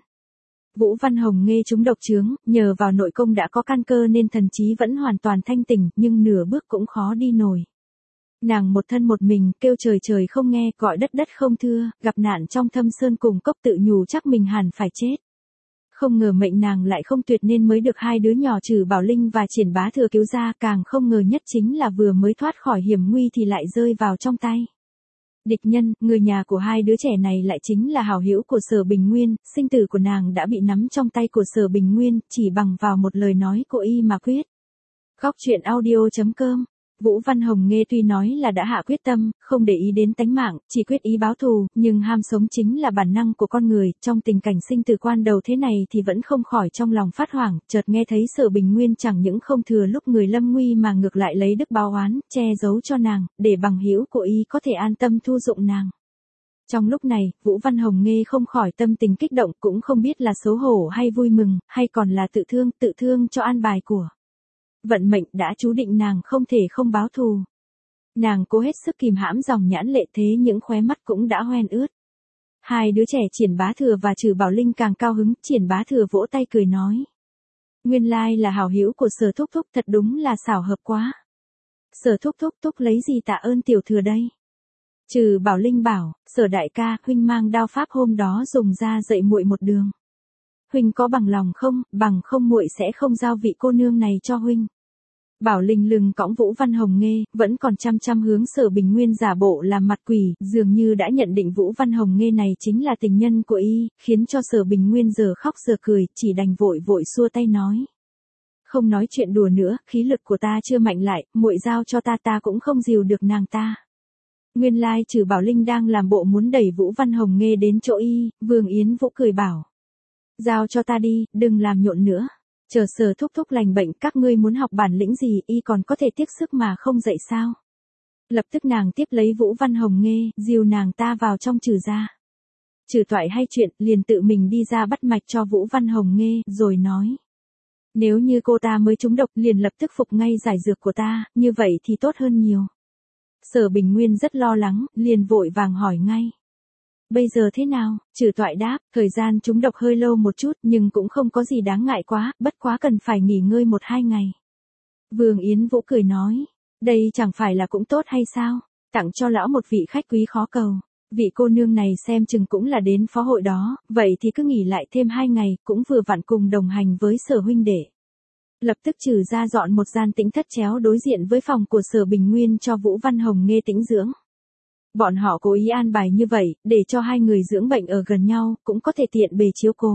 A: Vũ Văn Hồng nghe chúng độc chướng, nhờ vào nội công đã có căn cơ nên thần trí vẫn hoàn toàn thanh tỉnh, nhưng nửa bước cũng khó đi nổi. Nàng một thân một mình, kêu trời trời không nghe, gọi đất đất không thưa, gặp nạn trong thâm sơn cùng cốc tự nhủ chắc mình hẳn phải chết. Không ngờ mệnh nàng lại không tuyệt nên mới được hai đứa nhỏ Trử Bảo Linh và Triển Bá Thừa cứu ra, càng không ngờ nhất chính là vừa mới thoát khỏi hiểm nguy thì lại rơi vào trong tay địch nhân. Người nhà của hai đứa trẻ này lại chính là hảo hữu của Sở Bình Nguyên, sinh tử của nàng đã bị nắm trong tay của Sở Bình Nguyên, chỉ bằng vào một lời nói của y mà quyết. Góc truyện audio.com. Vũ Văn Hồng nghe tuy nói là đã hạ quyết tâm, không để ý đến tánh mạng, chỉ quyết ý báo thù, nhưng ham sống chính là bản năng của con người, trong tình cảnh sinh tử quan đầu thế này thì vẫn không khỏi trong lòng phát hoảng, chợt nghe thấy Sở Bình Nguyên chẳng những không thừa lúc người lâm nguy mà ngược lại lấy đức báo oán, che giấu cho nàng, để bằng hữu của y có thể an tâm thu dụng nàng. Trong lúc này, Vũ Văn Hồng nghe không khỏi tâm tình kích động, cũng không biết là xấu hổ hay vui mừng, hay còn là tự thương cho an bài của vận mệnh đã chú định nàng không thể không báo thù. Nàng cố hết sức kìm hãm dòng nhãn lệ thế những khóe mắt cũng đã hoen ướt. Hai đứa trẻ Triển Bá Thừa và Trử Bảo Linh càng cao hứng, Triển Bá Thừa vỗ tay cười nói. Nguyên lai là hảo hữu của Sở thúc thúc, thật đúng là xảo hợp quá. Sở thúc thúc lấy gì tạ ơn tiểu thừa đây? Trử Bảo Linh bảo, Sở đại ca, huynh mang đao pháp hôm đó dùng ra dạy muội một đường. Huynh có bằng lòng không, bằng không muội sẽ không giao vị cô nương này cho huynh. Bảo Linh lưng cõng Vũ Văn Hồng nghe, vẫn còn chăm hướng Sở Bình Nguyên giả bộ làm mặt quỷ, dường như đã nhận định Vũ Văn Hồng nghe này chính là tình nhân của y, khiến cho Sở Bình Nguyên giờ khóc giờ cười, chỉ đành vội xua tay nói. Không nói chuyện đùa nữa, khí lực của ta chưa mạnh lại, muội giao cho ta cũng không dìu được nàng ta. Nguyên lai Trử Bảo Linh đang làm bộ muốn đẩy Vũ Văn Hồng nghe đến chỗ y, Vương Yến Vũ cười bảo. Giao cho ta đi, đừng làm nhộn nữa. Chờ Sở thúc thúc lành bệnh, các ngươi muốn học bản lĩnh gì, y còn có thể tiếc sức mà không dạy sao. Lập tức nàng tiếp lấy Vũ Văn Hồng nghe, dìu nàng ta vào trong Trử gia. Trừ toại hay chuyện, liền tự mình đi ra bắt mạch cho Vũ Văn Hồng nghe, rồi nói. Nếu như cô ta mới trúng độc, liền lập tức phục ngay giải dược của ta, như vậy thì tốt hơn nhiều. Sở Bình Nguyên rất lo lắng, liền vội vàng hỏi ngay. Bây giờ thế nào? Trừ toại đáp, thời gian trúng độc hơi lâu một chút nhưng cũng không có gì đáng ngại quá, bất quá cần phải nghỉ ngơi 1-2 ngày. Vương Yến Vũ cười nói, đây chẳng phải là cũng tốt hay sao? Tặng cho lão một vị khách quý khó cầu. Vị cô nương này xem chừng cũng là đến phó hội đó, vậy thì cứ nghỉ lại thêm 2 ngày, cũng vừa vặn cùng đồng hành với Sở huynh đệ. Lập tức Trừ ra dọn một gian tĩnh thất chéo đối diện với phòng của Sở Bình Nguyên cho Vũ Văn Hồng nghe tĩnh dưỡng. Bọn họ cố ý an bài như vậy, để cho hai người dưỡng bệnh ở gần nhau, cũng có thể tiện bề chiếu cố.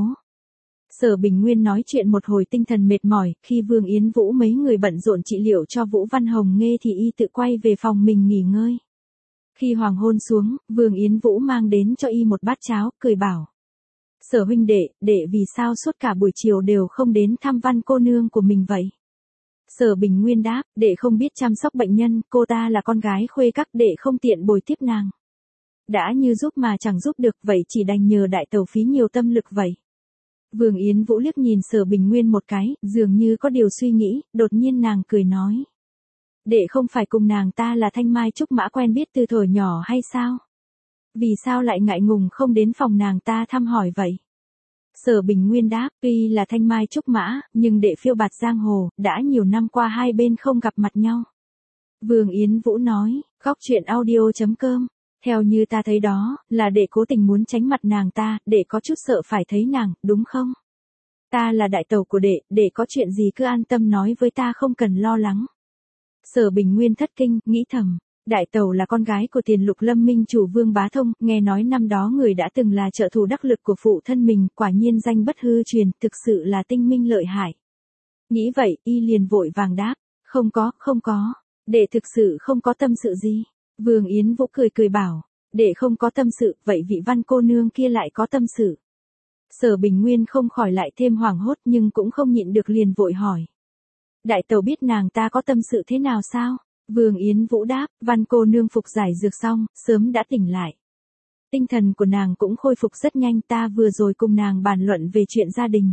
A: Sở Bình Nguyên nói chuyện một hồi tinh thần mệt mỏi, khi Vương Yến Vũ mấy người bận rộn trị liệu cho Vũ Văn Hồng nghe thì y tự quay về phòng mình nghỉ ngơi. Khi hoàng hôn xuống, Vương Yến Vũ mang đến cho y một bát cháo, cười bảo. Sở huynh đệ vì sao suốt cả buổi chiều đều không đến thăm Văn cô nương của mình vậy? Sở Bình Nguyên đáp, đệ không biết chăm sóc bệnh nhân, cô ta là con gái khuê các, đệ không tiện bồi tiếp nàng. Đã như giúp mà chẳng giúp được, vậy chỉ đành nhờ đại tẩu phí nhiều tâm lực vậy. Vương Yến Vũ liếc nhìn Sở Bình Nguyên một cái, dường như có điều suy nghĩ, đột nhiên nàng cười nói. Đệ không phải cùng nàng ta là Thanh Mai Trúc Mã quen biết từ thuở nhỏ hay sao? Vì sao lại ngại ngùng không đến phòng nàng ta thăm hỏi vậy? Sở Bình Nguyên đáp, tuy là Thanh Mai Trúc Mã, nhưng đệ phiêu bạt giang hồ, đã nhiều năm qua hai bên không gặp mặt nhau. Vương Yến Vũ nói, góc truyện audio.com, theo như ta thấy đó, là đệ cố tình muốn tránh mặt nàng ta, đệ có chút sợ phải thấy nàng, đúng không? Ta là đại tẩu của đệ có chuyện gì cứ an tâm nói với ta không cần lo lắng. Sở Bình Nguyên thất kinh, nghĩ thầm. Đại tẩu là con gái của Tiền Lục Lâm Minh chủ Vương Bá Thông, nghe nói năm đó người đã từng là trợ thủ đắc lực của phụ thân mình, quả nhiên danh bất hư truyền, thực sự là tinh minh lợi hại. Nghĩ vậy, y liền vội vàng đáp, không có, đệ thực sự không có tâm sự gì. Vương Yến Vũ cười bảo, đệ không có tâm sự, vậy vị Văn cô nương kia lại có tâm sự. Sở Bình Nguyên không khỏi lại thêm hoảng hốt nhưng cũng không nhịn được liền vội hỏi. Đại tẩu biết nàng ta có tâm sự thế nào sao? Vương Yến Vũ đáp, Văn cô nương phục giải dược xong, sớm đã tỉnh lại. Tinh thần của nàng cũng khôi phục rất nhanh, ta vừa rồi cùng nàng bàn luận về chuyện gia đình.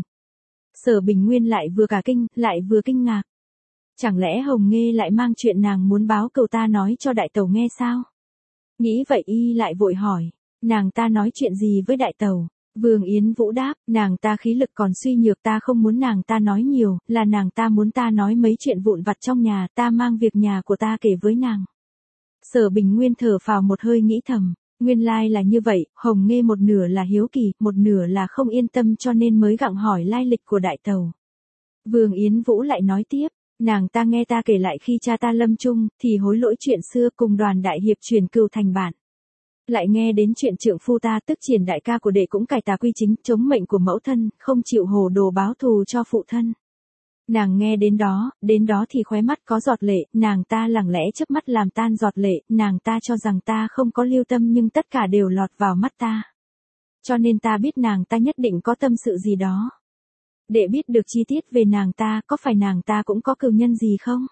A: Sở Bình Nguyên lại vừa cả kinh, lại vừa kinh ngạc. Chẳng lẽ Hồng Nghê lại mang chuyện nàng muốn báo cậu ta nói cho đại tẩu nghe sao? Nghĩ vậy y lại vội hỏi, nàng ta nói chuyện gì với đại tẩu? Vương Yến Vũ đáp, nàng ta khí lực còn suy nhược, ta không muốn nàng ta nói nhiều, là nàng ta muốn ta nói mấy chuyện vụn vặt trong nhà, ta mang việc nhà của ta kể với nàng. Sở Bình Nguyên thở phào một hơi nghĩ thầm, nguyên lai là như vậy, Hồng Nghê một nửa là hiếu kỳ, một nửa là không yên tâm cho nên mới gặng hỏi lai lịch của đại tẩu. Vương Yến Vũ lại nói tiếp, nàng ta nghe ta kể lại khi cha ta lâm chung, thì hối lỗi chuyện xưa cùng Đoàn đại hiệp chuyển cừu thành bạn. Lại nghe đến chuyện trượng phu ta tức Triển đại ca của đệ cũng cải tà quy chính, chống mệnh của mẫu thân, không chịu hồ đồ báo thù cho phụ thân. Nàng nghe đến đó thì khóe mắt có giọt lệ, nàng ta lẳng lẽ chớp mắt làm tan giọt lệ, nàng ta cho rằng ta không có lưu tâm nhưng tất cả đều lọt vào mắt ta. Cho nên ta biết nàng ta nhất định có tâm sự gì đó. Đệ biết được chi tiết về nàng ta, có phải nàng ta cũng có cừu nhân gì không?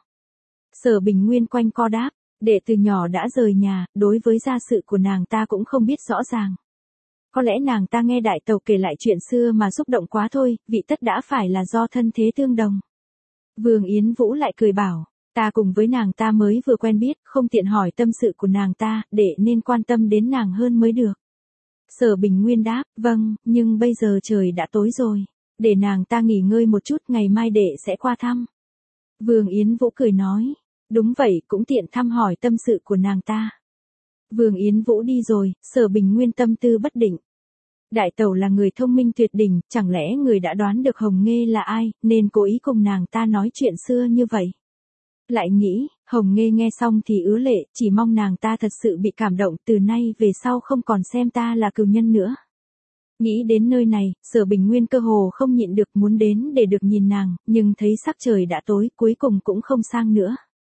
A: Sở Bình Nguyên quanh co đáp, đệ từ nhỏ đã rời nhà, đối với gia sự của nàng ta cũng không biết rõ ràng. Có lẽ nàng ta nghe đại tẩu kể lại chuyện xưa mà xúc động quá thôi, vị tất đã phải là do thân thế tương đồng. Vương Yến Vũ lại cười bảo, ta cùng với nàng ta mới vừa quen biết, không tiện hỏi tâm sự của nàng ta, đệ nên quan tâm đến nàng hơn mới được. Sở Bình Nguyên đáp, vâng, nhưng bây giờ trời đã tối rồi, để nàng ta nghỉ ngơi một chút, ngày mai đệ sẽ qua thăm. Vương Yến Vũ cười nói, đúng vậy, cũng tiện thăm hỏi tâm sự của nàng ta. Vương Yến Vũ đi rồi, Sở Bình Nguyên tâm tư bất định. Đại tẩu là người thông minh tuyệt đỉnh, chẳng lẽ người đã đoán được Hồng Nghê là ai, nên cố ý cùng nàng ta nói chuyện xưa như vậy. Lại nghĩ, Hồng Nghê nghe xong thì ứa lệ, chỉ mong nàng ta thật sự bị cảm động, từ nay về sau không còn xem ta là cừu nhân nữa. Nghĩ đến nơi này, Sở Bình Nguyên cơ hồ không nhịn được muốn đến để được nhìn nàng, nhưng thấy sắc trời đã tối, cuối cùng cũng không sang nữa.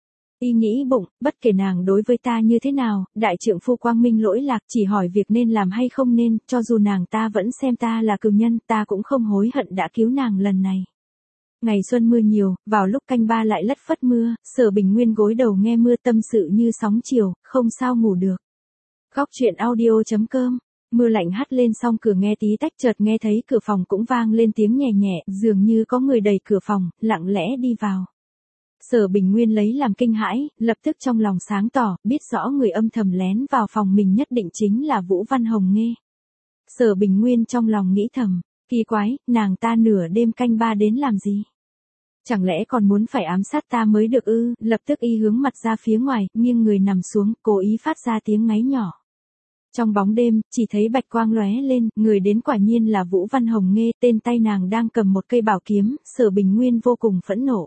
A: Y nghĩ bụng, bất kể nàng đối với ta như thế nào, đại trượng phu quang minh lỗi lạc, chỉ hỏi việc nên làm hay không nên, cho dù nàng ta vẫn xem ta là cừu nhân, ta cũng không hối hận đã cứu nàng lần này. Ngày xuân mưa nhiều, vào lúc canh ba lại lất phất mưa, Sở Bình Nguyên gối đầu nghe mưa tâm sự như sóng chiều, không sao ngủ được. Góc truyện audio.com. Mưa lạnh hắt lên xong cửa nghe tí tách, chợt nghe thấy cửa phòng cũng vang lên tiếng nhẹ nhẹ, dường như có người đẩy cửa phòng, lặng lẽ đi vào. Sở Bình Nguyên lấy làm kinh hãi, lập tức trong lòng sáng tỏ, biết rõ người âm thầm lén vào phòng mình nhất định chính là Vũ Văn Hồng Nghê. Sở Bình Nguyên trong lòng nghĩ thầm, kỳ quái, nàng ta nửa đêm canh ba đến làm gì? Chẳng lẽ còn muốn phải ám sát ta mới được ư? Lập tức y hướng mặt ra phía ngoài, nghiêng người nằm xuống, cố ý phát ra tiếng ngáy nhỏ. Trong bóng đêm, chỉ thấy bạch quang lóe lên, người đến quả nhiên là Vũ Văn Hồng Nghê, tên tay nàng đang cầm một cây bảo kiếm, Sở Bình Nguyên vô cùng phẫn nộ.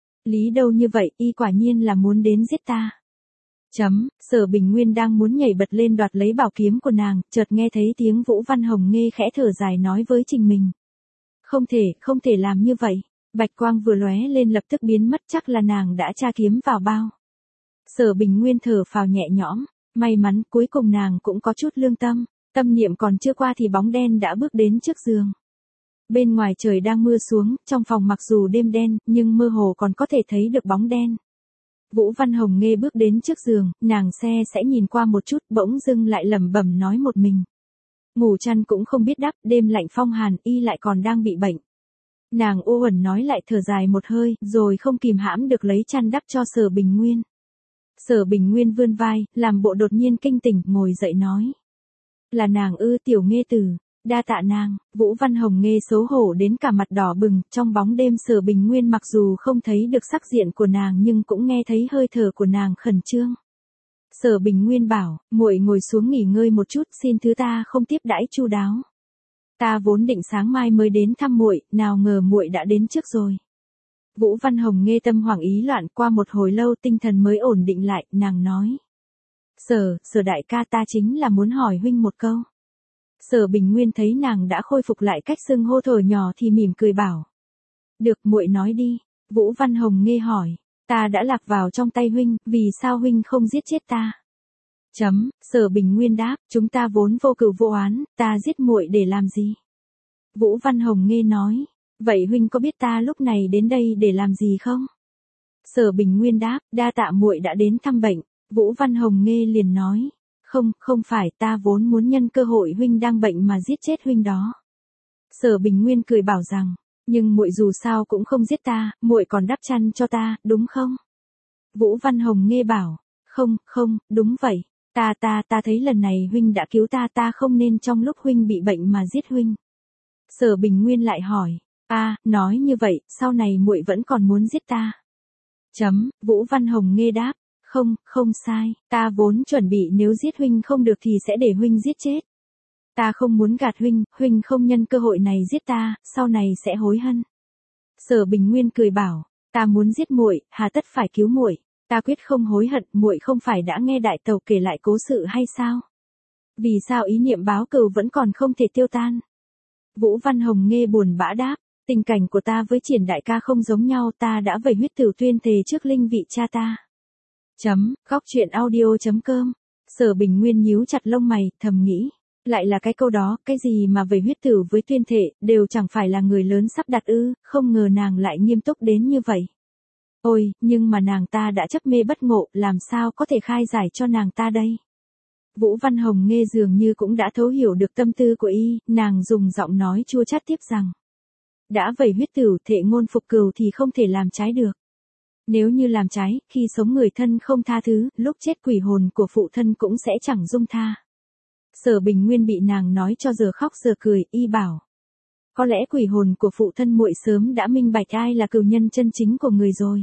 A: Lý đâu như vậy, y quả nhiên là muốn đến giết ta. Sở Bình Nguyên đang muốn nhảy bật lên đoạt lấy bảo kiếm của nàng, chợt nghe thấy tiếng Vũ Văn Hồng Nghê khẽ thở dài nói với Trình mình. Không thể làm như vậy. Bạch quang vừa lóe lên lập tức biến mất, chắc là nàng đã tra kiếm vào bao. Sở Bình Nguyên thở phào nhẹ nhõm, may mắn cuối cùng nàng cũng có chút lương tâm, tâm niệm còn chưa qua thì bóng đen đã bước đến trước giường. Bên ngoài trời đang mưa xuống, trong phòng mặc dù đêm đen, nhưng mơ hồ còn có thể thấy được bóng đen. Vũ Văn Hồng Nghê bước đến trước giường, nàng sẽ nhìn qua một chút, bỗng dưng lại lẩm bẩm nói một mình. Ngủ chăn cũng không biết đắp, đêm lạnh phong hàn, y lại còn đang bị bệnh. Nàng u uẩn nói lại thở dài một hơi, rồi không kìm hãm được lấy chăn đắp cho Sở Bình Nguyên. Sở Bình Nguyên vươn vai, làm bộ đột nhiên kinh tỉnh, ngồi dậy nói. Là nàng ư, tiểu Nghê tử, đa tạ nàng. Vũ Văn Hồng Nghê xấu hổ đến cả mặt đỏ bừng, trong bóng đêm Sở Bình Nguyên mặc dù không thấy được sắc diện của nàng nhưng cũng nghe thấy hơi thở của nàng khẩn trương. Sở Bình Nguyên bảo, muội ngồi xuống nghỉ ngơi một chút, xin thứ ta không tiếp đãi chu đáo. Ta vốn định sáng mai mới đến thăm muội, nào ngờ muội đã đến trước rồi. Vũ Văn Hồng Nghê tâm hoảng ý loạn, qua một hồi lâu tinh thần mới ổn định lại, nàng nói. Sở đại ca, ta chính là muốn hỏi huynh một câu. Sở Bình Nguyên thấy nàng đã khôi phục lại cách xưng hô thổi nhỏ thì mỉm cười bảo. Được, muội nói đi. Vũ Văn Hồng Nghê hỏi, ta đã lạc vào trong tay huynh, vì sao huynh không giết chết ta? Sở Bình Nguyên đáp, chúng ta vốn vô cừu vô oán, ta giết muội để làm gì? Vũ Văn Hồng Nghê nói, vậy huynh có biết ta lúc này đến đây để làm gì không? Sở Bình Nguyên đáp, đa tạ muội đã đến thăm bệnh. Vũ Văn Hồng Nghê liền nói, Không, không phải, ta vốn muốn nhân cơ hội huynh đang bệnh mà giết chết huynh đó. Sở Bình Nguyên cười bảo rằng, nhưng muội dù sao cũng không giết ta, muội còn đắp chăn cho ta, đúng không? Vũ Văn Hồng nghe bảo, không, không, đúng vậy, ta thấy lần này huynh đã cứu ta không nên trong lúc huynh bị bệnh mà giết huynh. Sở Bình Nguyên lại hỏi, nói như vậy, sau này muội vẫn còn muốn giết ta. Vũ Văn Hồng nghe đáp, không, không sai, ta vốn chuẩn bị nếu giết huynh không được thì sẽ để huynh giết chết. Ta không muốn gạt huynh không nhân cơ hội này giết ta, sau này sẽ hối hận. Sở Bình Nguyên cười bảo, ta muốn giết muội, hà tất phải cứu muội, ta quyết không hối hận, muội không phải đã nghe đại tàu kể lại cố sự hay sao? Vì sao ý niệm báo cừu vẫn còn không thể tiêu tan? Vũ Văn Hồng nghe buồn bã đáp, tình cảnh của ta với Triển đại ca không giống nhau, ta đã vẩy huyết tửu tuyên thề trước linh vị cha ta. Góc truyện audio.com. Sở Bình Nguyên nhíu chặt lông mày, thầm nghĩ, lại là cái câu đó, cái gì mà vẩy huyết tửu với tuyên thệ, đều chẳng phải là người lớn sắp đặt ư, không ngờ nàng lại nghiêm túc đến như vậy. Ôi, nhưng mà nàng ta đã chấp mê bất ngộ, làm sao có thể khai giải cho nàng ta đây? Vũ Văn Hồng nghe dường như cũng đã thấu hiểu được tâm tư của y, nàng dùng giọng nói chua chát tiếp rằng, đã vẩy huyết tửu thệ ngôn phục cừu thì không thể làm trái được. Nếu như làm trái, khi sống người thân không tha thứ, lúc chết quỷ hồn của phụ thân cũng sẽ chẳng dung tha. Sở Bình Nguyên bị nàng nói cho giờ khóc giờ cười, y bảo, có lẽ quỷ hồn của phụ thân muội sớm đã minh bạch ai là cừu nhân chân chính của người rồi.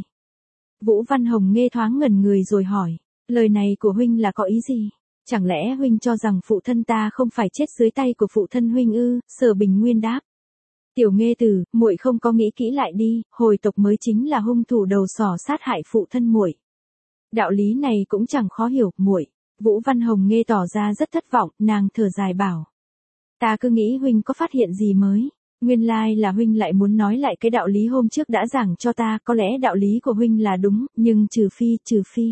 A: Vũ Văn Hồng nghe thoáng ngẩn người rồi hỏi, lời này của huynh là có ý gì? Chẳng lẽ huynh cho rằng phụ thân ta không phải chết dưới tay của phụ thân huynh ư? Sở Bình Nguyên đáp, tiểu Nghê Tử, muội không có nghĩ kỹ lại đi, hồi tộc mới chính là hung thủ đầu sỏ sát hại phụ thân muội. Đạo lý này cũng chẳng khó hiểu, muội. Vũ Văn Hồng nghe tỏ ra rất thất vọng, nàng thở dài bảo, ta cứ nghĩ huynh có phát hiện gì mới, nguyên lai là huynh lại muốn nói lại cái đạo lý hôm trước đã giảng cho ta, có lẽ đạo lý của huynh là đúng, nhưng trừ phi.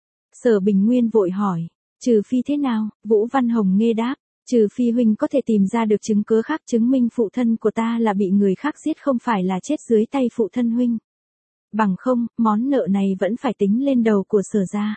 A: Sở Bình Nguyên vội hỏi, trừ phi thế nào? Vũ Văn Hồng nghe đáp, trừ phi huynh có thể tìm ra được chứng cớ khác chứng minh phụ thân của ta là bị người khác giết không phải là chết dưới tay phụ thân huynh. Bằng không, món nợ này vẫn phải tính lên đầu của Sở gia.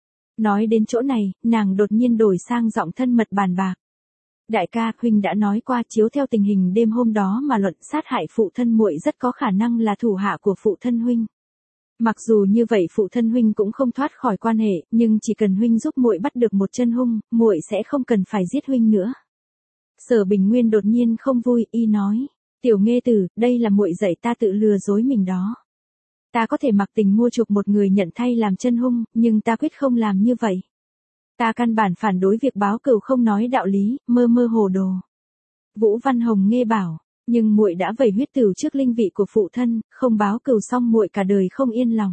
A: Nói đến chỗ này, nàng đột nhiên đổi sang giọng thân mật bàn bạc. Đại ca, huynh đã nói qua chiếu theo tình hình đêm hôm đó mà luận sát hại phụ thân muội rất có khả năng là thủ hạ của phụ thân huynh. Mặc dù như vậy phụ thân huynh cũng không thoát khỏi quan hệ, nhưng chỉ cần huynh giúp muội bắt được một chân hung, muội sẽ không cần phải giết huynh nữa. Sở Bình Nguyên đột nhiên không vui, y nói, tiểu Nghê Tử, đây là muội dạy ta tự lừa dối mình đó. Ta có thể mặc tình mua chuộc một người nhận thay làm chân hung, nhưng ta quyết không làm như vậy. Ta căn bản phản đối việc báo cừu không nói đạo lý, mơ mơ hồ đồ. Vũ Văn Hồng nghe bảo, nhưng muội đã vẩy huyết tửu trước linh vị của phụ thân, không báo cừu xong muội cả đời không yên lòng.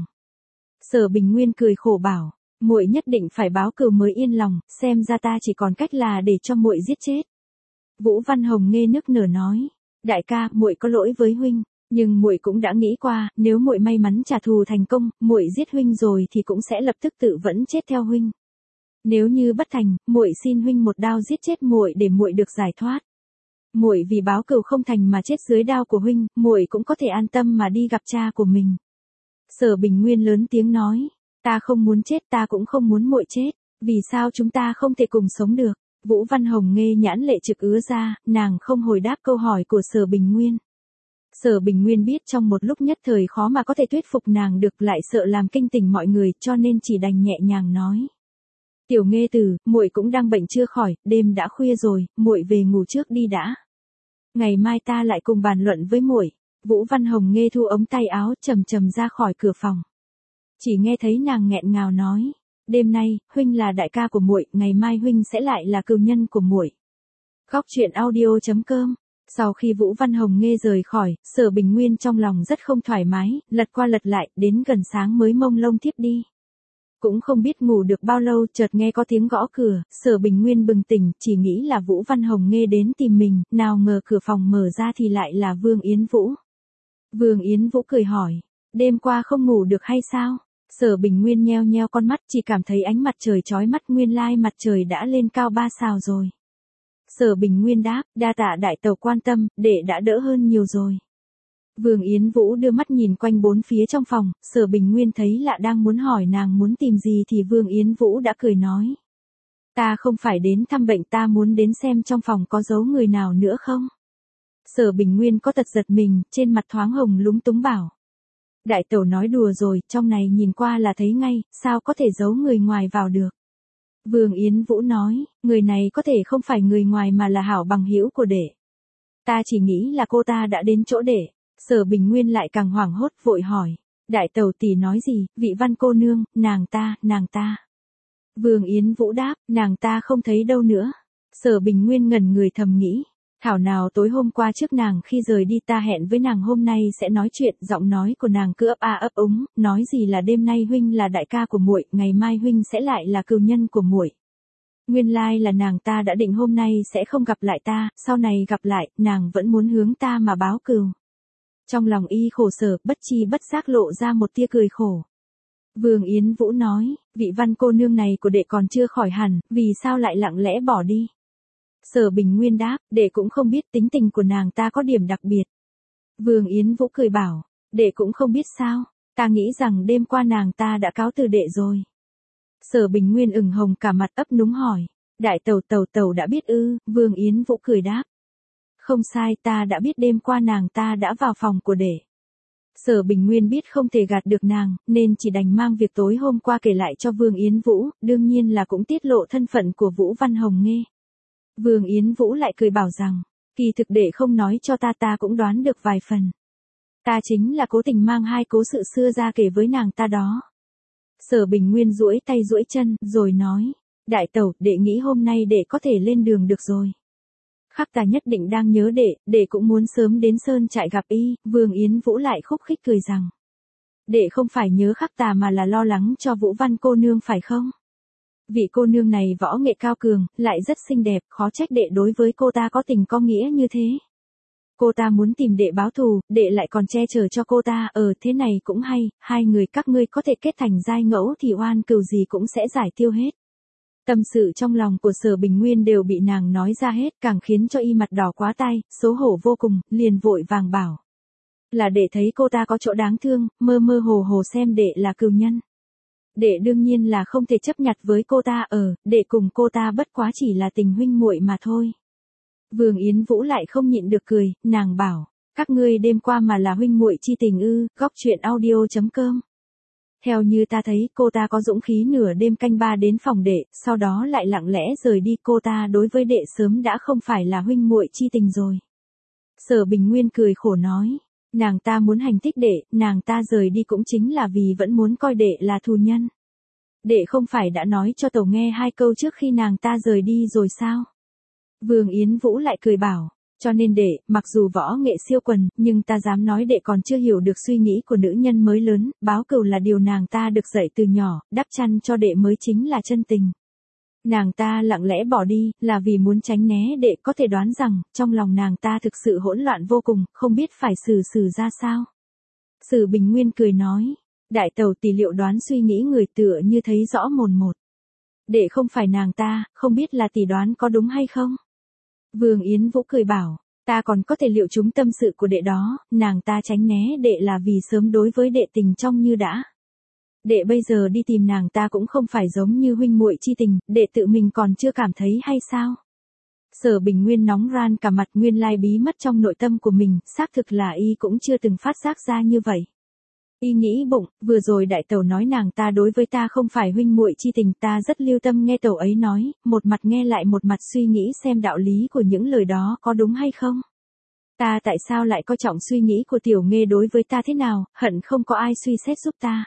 A: Sở Bình Nguyên cười khổ bảo, muội nhất định phải báo cừu mới yên lòng, xem ra ta chỉ còn cách là để cho muội giết chết. Vũ Văn Hồng nghe nức nở nói, đại ca, muội có lỗi với huynh, nhưng muội cũng đã nghĩ qua, nếu muội may mắn trả thù thành công, muội giết huynh rồi thì cũng sẽ lập tức tự vẫn chết theo huynh. Nếu như bất thành, muội xin huynh một đao giết chết muội để muội được giải thoát. Muội vì báo cừu không thành mà chết dưới đao của huynh, muội cũng có thể an tâm mà đi gặp cha của mình. Sở Bình Nguyên lớn tiếng nói, ta không muốn chết, ta cũng không muốn muội chết, vì sao chúng ta không thể cùng sống được? Vũ Văn Hồng nghe nhãn lệ trực ứa ra, nàng không hồi đáp câu hỏi của Sở Bình Nguyên. Sở Bình Nguyên biết trong một lúc nhất thời khó mà có thể thuyết phục nàng được, lại sợ làm kinh tỉnh mọi người, cho nên chỉ đành nhẹ nhàng nói. Tiểu Nghê Tử, muội cũng đang bệnh chưa khỏi, đêm đã khuya rồi, muội về ngủ trước đi đã. Ngày mai ta lại cùng bàn luận với muội. Vũ Văn Hồng nghe thu ống tay áo, chầm chầm ra khỏi cửa phòng. Chỉ nghe thấy nàng nghẹn ngào nói, đêm nay, huynh là đại ca của muội, ngày mai huynh sẽ lại là cừu nhân của muội. Góc truyện audio.com. Sau khi Vũ Văn Hồng nghe rời khỏi, Sở Bình Nguyên trong lòng rất không thoải mái, lật qua lật lại, đến gần sáng mới mông lung thiếp đi. Cũng không biết ngủ được bao lâu, chợt nghe có tiếng gõ cửa, Sở Bình Nguyên bừng tỉnh, chỉ nghĩ là Vũ Văn Hồng nghe đến tìm mình, nào ngờ cửa phòng mở ra thì lại là Vương Yến Vũ. Vương Yến Vũ cười hỏi, đêm qua không ngủ được hay sao? Sở Bình Nguyên nheo nheo con mắt, chỉ cảm thấy ánh mặt trời chói mắt, nguyên lai mặt trời đã lên cao 3 sao rồi. Sở Bình Nguyên đáp, đa tạ đại tàu quan tâm, đệ đã đỡ hơn nhiều rồi. Vương Yến Vũ đưa mắt nhìn quanh bốn phía trong phòng, Sở Bình Nguyên thấy lạ đang muốn hỏi nàng muốn tìm gì thì Vương Yến Vũ đã cười nói. Ta không phải đến thăm bệnh, ta muốn đến xem trong phòng có giấu người nào nữa không. Sở Bình Nguyên có tật giật mình, trên mặt thoáng hồng lúng túng bảo. Đại tẩu nói đùa rồi, trong này nhìn qua là thấy ngay, sao có thể giấu người ngoài vào được. Vương Yến Vũ nói, người này có thể không phải người ngoài mà là hảo bằng hữu của đệ. Ta chỉ nghĩ là cô ta đã đến chỗ đệ. Sở Bình Nguyên lại càng hoảng hốt vội hỏi. Đại tẩu tỷ nói gì, vị Văn cô nương, nàng ta. Vương Yến Vũ đáp, nàng ta không thấy đâu nữa. Sở Bình Nguyên ngẩn người thầm nghĩ. Thảo nào tối hôm qua trước nàng khi rời đi ta hẹn với nàng hôm nay sẽ nói chuyện, giọng nói của nàng cứ ấp a ấp úng, nói gì là đêm nay huynh là đại ca của muội, ngày mai huynh sẽ lại là cừu nhân của muội. Nguyên lai là nàng ta đã định hôm nay sẽ không gặp lại ta, sau này gặp lại, nàng vẫn muốn hướng ta mà báo cừu. Trong lòng y khổ sở, bất chi bất giác lộ ra một tia cười khổ. Vương Yến Vũ nói, vị Văn cô nương này của đệ còn chưa khỏi hẳn, vì sao lại lặng lẽ bỏ đi? Sở Bình Nguyên đáp, đệ cũng không biết tính tình của nàng ta có điểm đặc biệt. Vương Yến Vũ cười bảo, đệ cũng không biết sao, ta nghĩ rằng đêm qua nàng ta đã cáo từ đệ rồi. Sở Bình Nguyên ửng hồng cả mặt ấp núng hỏi, đại tẩu đã biết ư? Vương Yến Vũ cười đáp. Không sai, ta đã biết đêm qua nàng ta đã vào phòng của đệ. Sở Bình Nguyên biết không thể gạt được nàng, nên chỉ đành mang việc tối hôm qua kể lại cho Vương Yến Vũ, đương nhiên là cũng tiết lộ thân phận của Vũ Văn Hồng nghe. Vương Yến Vũ lại cười bảo rằng, kỳ thực đệ không nói cho ta cũng đoán được vài phần. Ta chính là cố tình mang hai cố sự xưa ra kể với nàng ta đó. Sở Bình Nguyên duỗi tay duỗi chân, rồi nói, đại tẩu, đệ nghĩ hôm nay đệ có thể lên đường được rồi. Khắc ta nhất định đang nhớ đệ cũng muốn sớm đến sơn trại gặp y. Vương Yến Vũ lại khúc khích cười rằng, đệ không phải nhớ Khắc Tà mà là lo lắng cho Vũ Văn cô nương phải không? Vị cô nương này võ nghệ cao cường, lại rất xinh đẹp, khó trách đệ đối với cô ta có tình có nghĩa như thế. Cô ta muốn tìm đệ báo thù, đệ lại còn che chở cho cô ta, thế này cũng hay, hai người các ngươi có thể kết thành giai ngẫu thì oan cừu gì cũng sẽ giải tiêu hết. Tâm sự trong lòng của Sở Bình Nguyên đều bị nàng nói ra hết, càng khiến cho y mặt đỏ quá tai, xấu hổ vô cùng, liền vội vàng bảo. Là đệ thấy cô ta có chỗ đáng thương, mơ mơ hồ hồ xem đệ là cừu nhân. Đệ đương nhiên là không thể chấp nhặt với cô ta, đệ cùng cô ta bất quá chỉ là tình huynh muội mà thôi. Vương Yến Vũ lại không nhịn được cười, nàng bảo, các ngươi đêm qua mà là huynh muội chi tình ư? Góc truyện audio.com. Theo như ta thấy, cô ta có dũng khí nửa đêm canh ba đến phòng đệ, sau đó lại lặng lẽ rời đi, cô ta đối với đệ sớm đã không phải là huynh muội chi tình rồi. Sở Bình Nguyên cười khổ nói, nàng ta muốn hành thích đệ, nàng ta rời đi cũng chính là vì vẫn muốn coi đệ là thù nhân. Đệ không phải đã nói cho tẩu nghe hai câu trước khi nàng ta rời đi rồi sao? Vương Yến Vũ lại cười bảo, cho nên đệ, mặc dù võ nghệ siêu quần, nhưng ta dám nói đệ còn chưa hiểu được suy nghĩ của nữ nhân mới lớn, báo cừu là điều nàng ta được dạy từ nhỏ, đắp chăn cho đệ mới chính là chân tình. Nàng ta lặng lẽ bỏ đi, là vì muốn tránh né đệ, có thể đoán rằng, trong lòng nàng ta thực sự hỗn loạn vô cùng, không biết phải xử ra sao. Sử Bình Nguyên cười nói, đại tẩu tỷ liệu đoán suy nghĩ người tựa như thấy rõ mồn một. Đệ không phải nàng ta, không biết là tỷ đoán có đúng hay không? Vương Yến Vũ cười bảo, ta còn có thể liệu chúng tâm sự của đệ đó, nàng ta tránh né đệ là vì sớm đối với đệ tình trong như đã. Đệ bây giờ đi tìm nàng ta cũng không phải giống như huynh muội chi tình, đệ tự mình còn chưa cảm thấy hay sao? Sở Bình Nguyên nóng ran cả mặt, nguyên lai bí mất trong nội tâm của mình, xác thực là y cũng chưa từng phát giác ra như vậy. Y nghĩ bụng, vừa rồi đại tẩu nói nàng ta đối với ta không phải huynh muội chi tình, ta rất lưu tâm nghe tẩu ấy nói, một mặt nghe lại một mặt suy nghĩ xem đạo lý của những lời đó có đúng hay không. Ta tại sao lại coi trọng suy nghĩ của tiểu Nghê đối với ta thế nào, hận không có ai suy xét giúp ta.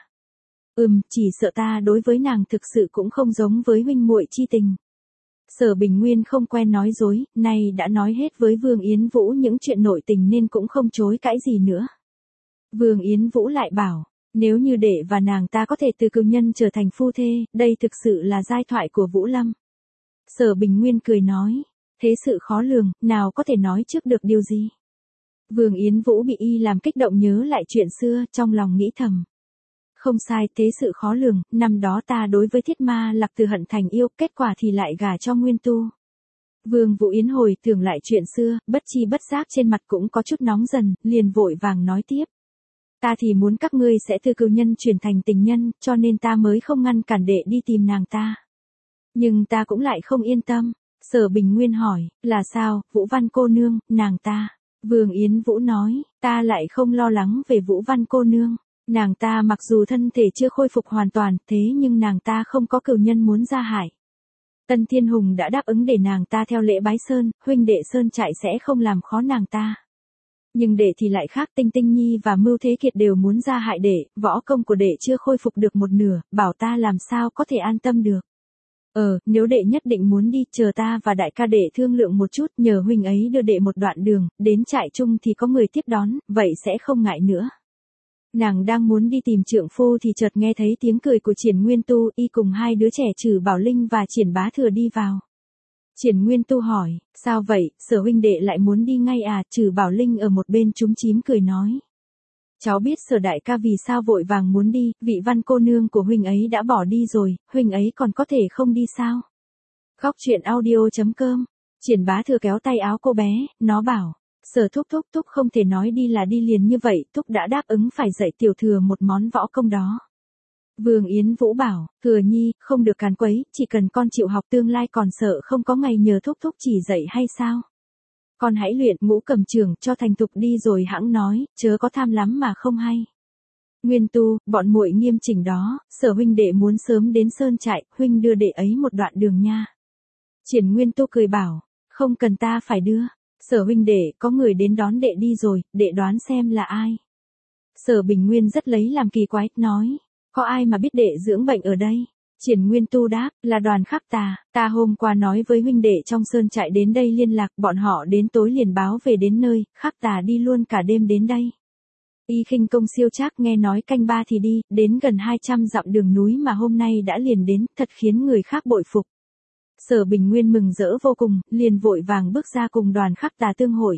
A: Chỉ sợ ta đối với nàng thực sự cũng không giống với huynh muội chi tình. Sở Bình Nguyên không quen nói dối, nay đã nói hết với Vương Yến Vũ những chuyện nội tình nên cũng không chối cãi gì nữa. Vương Yến Vũ lại bảo, nếu như đệ và nàng ta có thể từ cừu nhân trở thành phu thê, đây thực sự là giai thoại của Vũ Lâm. Sở Bình Nguyên cười nói, thế sự khó lường, nào có thể nói trước được điều gì. Vương Yến Vũ bị y làm kích động nhớ lại chuyện xưa, trong lòng nghĩ thầm. Không sai, thế sự khó lường, năm đó ta đối với Thiết Ma Lạc từ hận thành yêu, kết quả thì lại gả cho Nguyên Tu. Vương Vũ Yến hồi tưởng lại chuyện xưa, bất chi bất giác trên mặt cũng có chút nóng dần, liền vội vàng nói tiếp. Ta thì muốn các ngươi sẽ từ cừu nhân chuyển thành tình nhân, cho nên ta mới không ngăn cản đệ đi tìm nàng ta. Nhưng ta cũng lại không yên tâm. Sở Bình Nguyên hỏi, là sao, Vũ Văn cô nương, nàng ta. Vương Yến Vũ nói, ta lại không lo lắng về Vũ Văn cô nương. Nàng ta mặc dù thân thể chưa khôi phục hoàn toàn, thế nhưng nàng ta không có cừu nhân muốn ra hại. Tân Thiên Hùng đã đáp ứng để nàng ta theo lễ bái sơn, huynh đệ Sơn Trại sẽ không làm khó nàng ta. Nhưng đệ thì lại khác, Tinh Tinh Nhi và Mưu Thế Kiệt đều muốn ra hại đệ, võ công của đệ chưa khôi phục được một nửa, bảo ta làm sao có thể an tâm được. Nếu đệ nhất định muốn đi, chờ ta và đại ca đệ thương lượng một chút, nhờ huynh ấy đưa đệ một đoạn đường, đến trại chung thì có người tiếp đón, vậy sẽ không ngại nữa. Nàng đang muốn đi tìm trượng phu thì chợt nghe thấy tiếng cười của Triển Nguyên Tu, y cùng hai đứa trẻ Trử Bảo Linh và Triển Bá Thừa đi vào. Triển Nguyên Tu hỏi, sao vậy, Sở huynh đệ lại muốn đi ngay à? Trử Bảo Linh ở một bên chúm chím cười nói. Cháu biết Sở đại ca vì sao vội vàng muốn đi, vị Văn cô nương của huynh ấy đã bỏ đi rồi, huynh ấy còn có thể không đi sao? Góc truyện audio.com. Triển Bá Thừa kéo tay áo cô bé, nó bảo, Sở thúc không thể nói đi là đi liền như vậy, thúc đã đáp ứng phải dạy tiểu thừa một món võ công đó. Vương Yến Vũ bảo, Thừa Nhi, không được càn quấy, chỉ cần con chịu học tương lai còn sợ không có ngày nhờ thúc chỉ dạy hay sao? Con hãy luyện Ngũ Cầm Trưởng cho thành thục đi rồi hãng nói, chớ có tham lắm mà không hay. Nguyên Tu, bọn muội nghiêm chỉnh đó, Sở huynh đệ muốn sớm đến Sơn Trại, huynh đưa đệ ấy một đoạn đường nha. Triển Nguyên Tu cười bảo, không cần ta phải đưa. Sở huynh đệ, có người đến đón đệ đi rồi, đệ đoán xem là ai. Sở Bình Nguyên rất lấy làm kỳ quái, nói, có ai mà biết đệ dưỡng bệnh ở đây? Triển Nguyên Tu đáp, là Đoàn Khắc Tà, ta hôm qua nói với huynh đệ trong Sơn Trại đến đây liên lạc, bọn họ đến tối liền báo về đến nơi, Khắc Tà đi luôn cả đêm đến đây. Y khinh công siêu trác, nghe nói canh ba thì đi, đến gần 200 dặm đường núi mà hôm nay đã liền đến, thật khiến người khác bội phục. Sở Bình Nguyên mừng rỡ vô cùng, liền vội vàng bước ra cùng Đoàn Khắc Tà tương hội.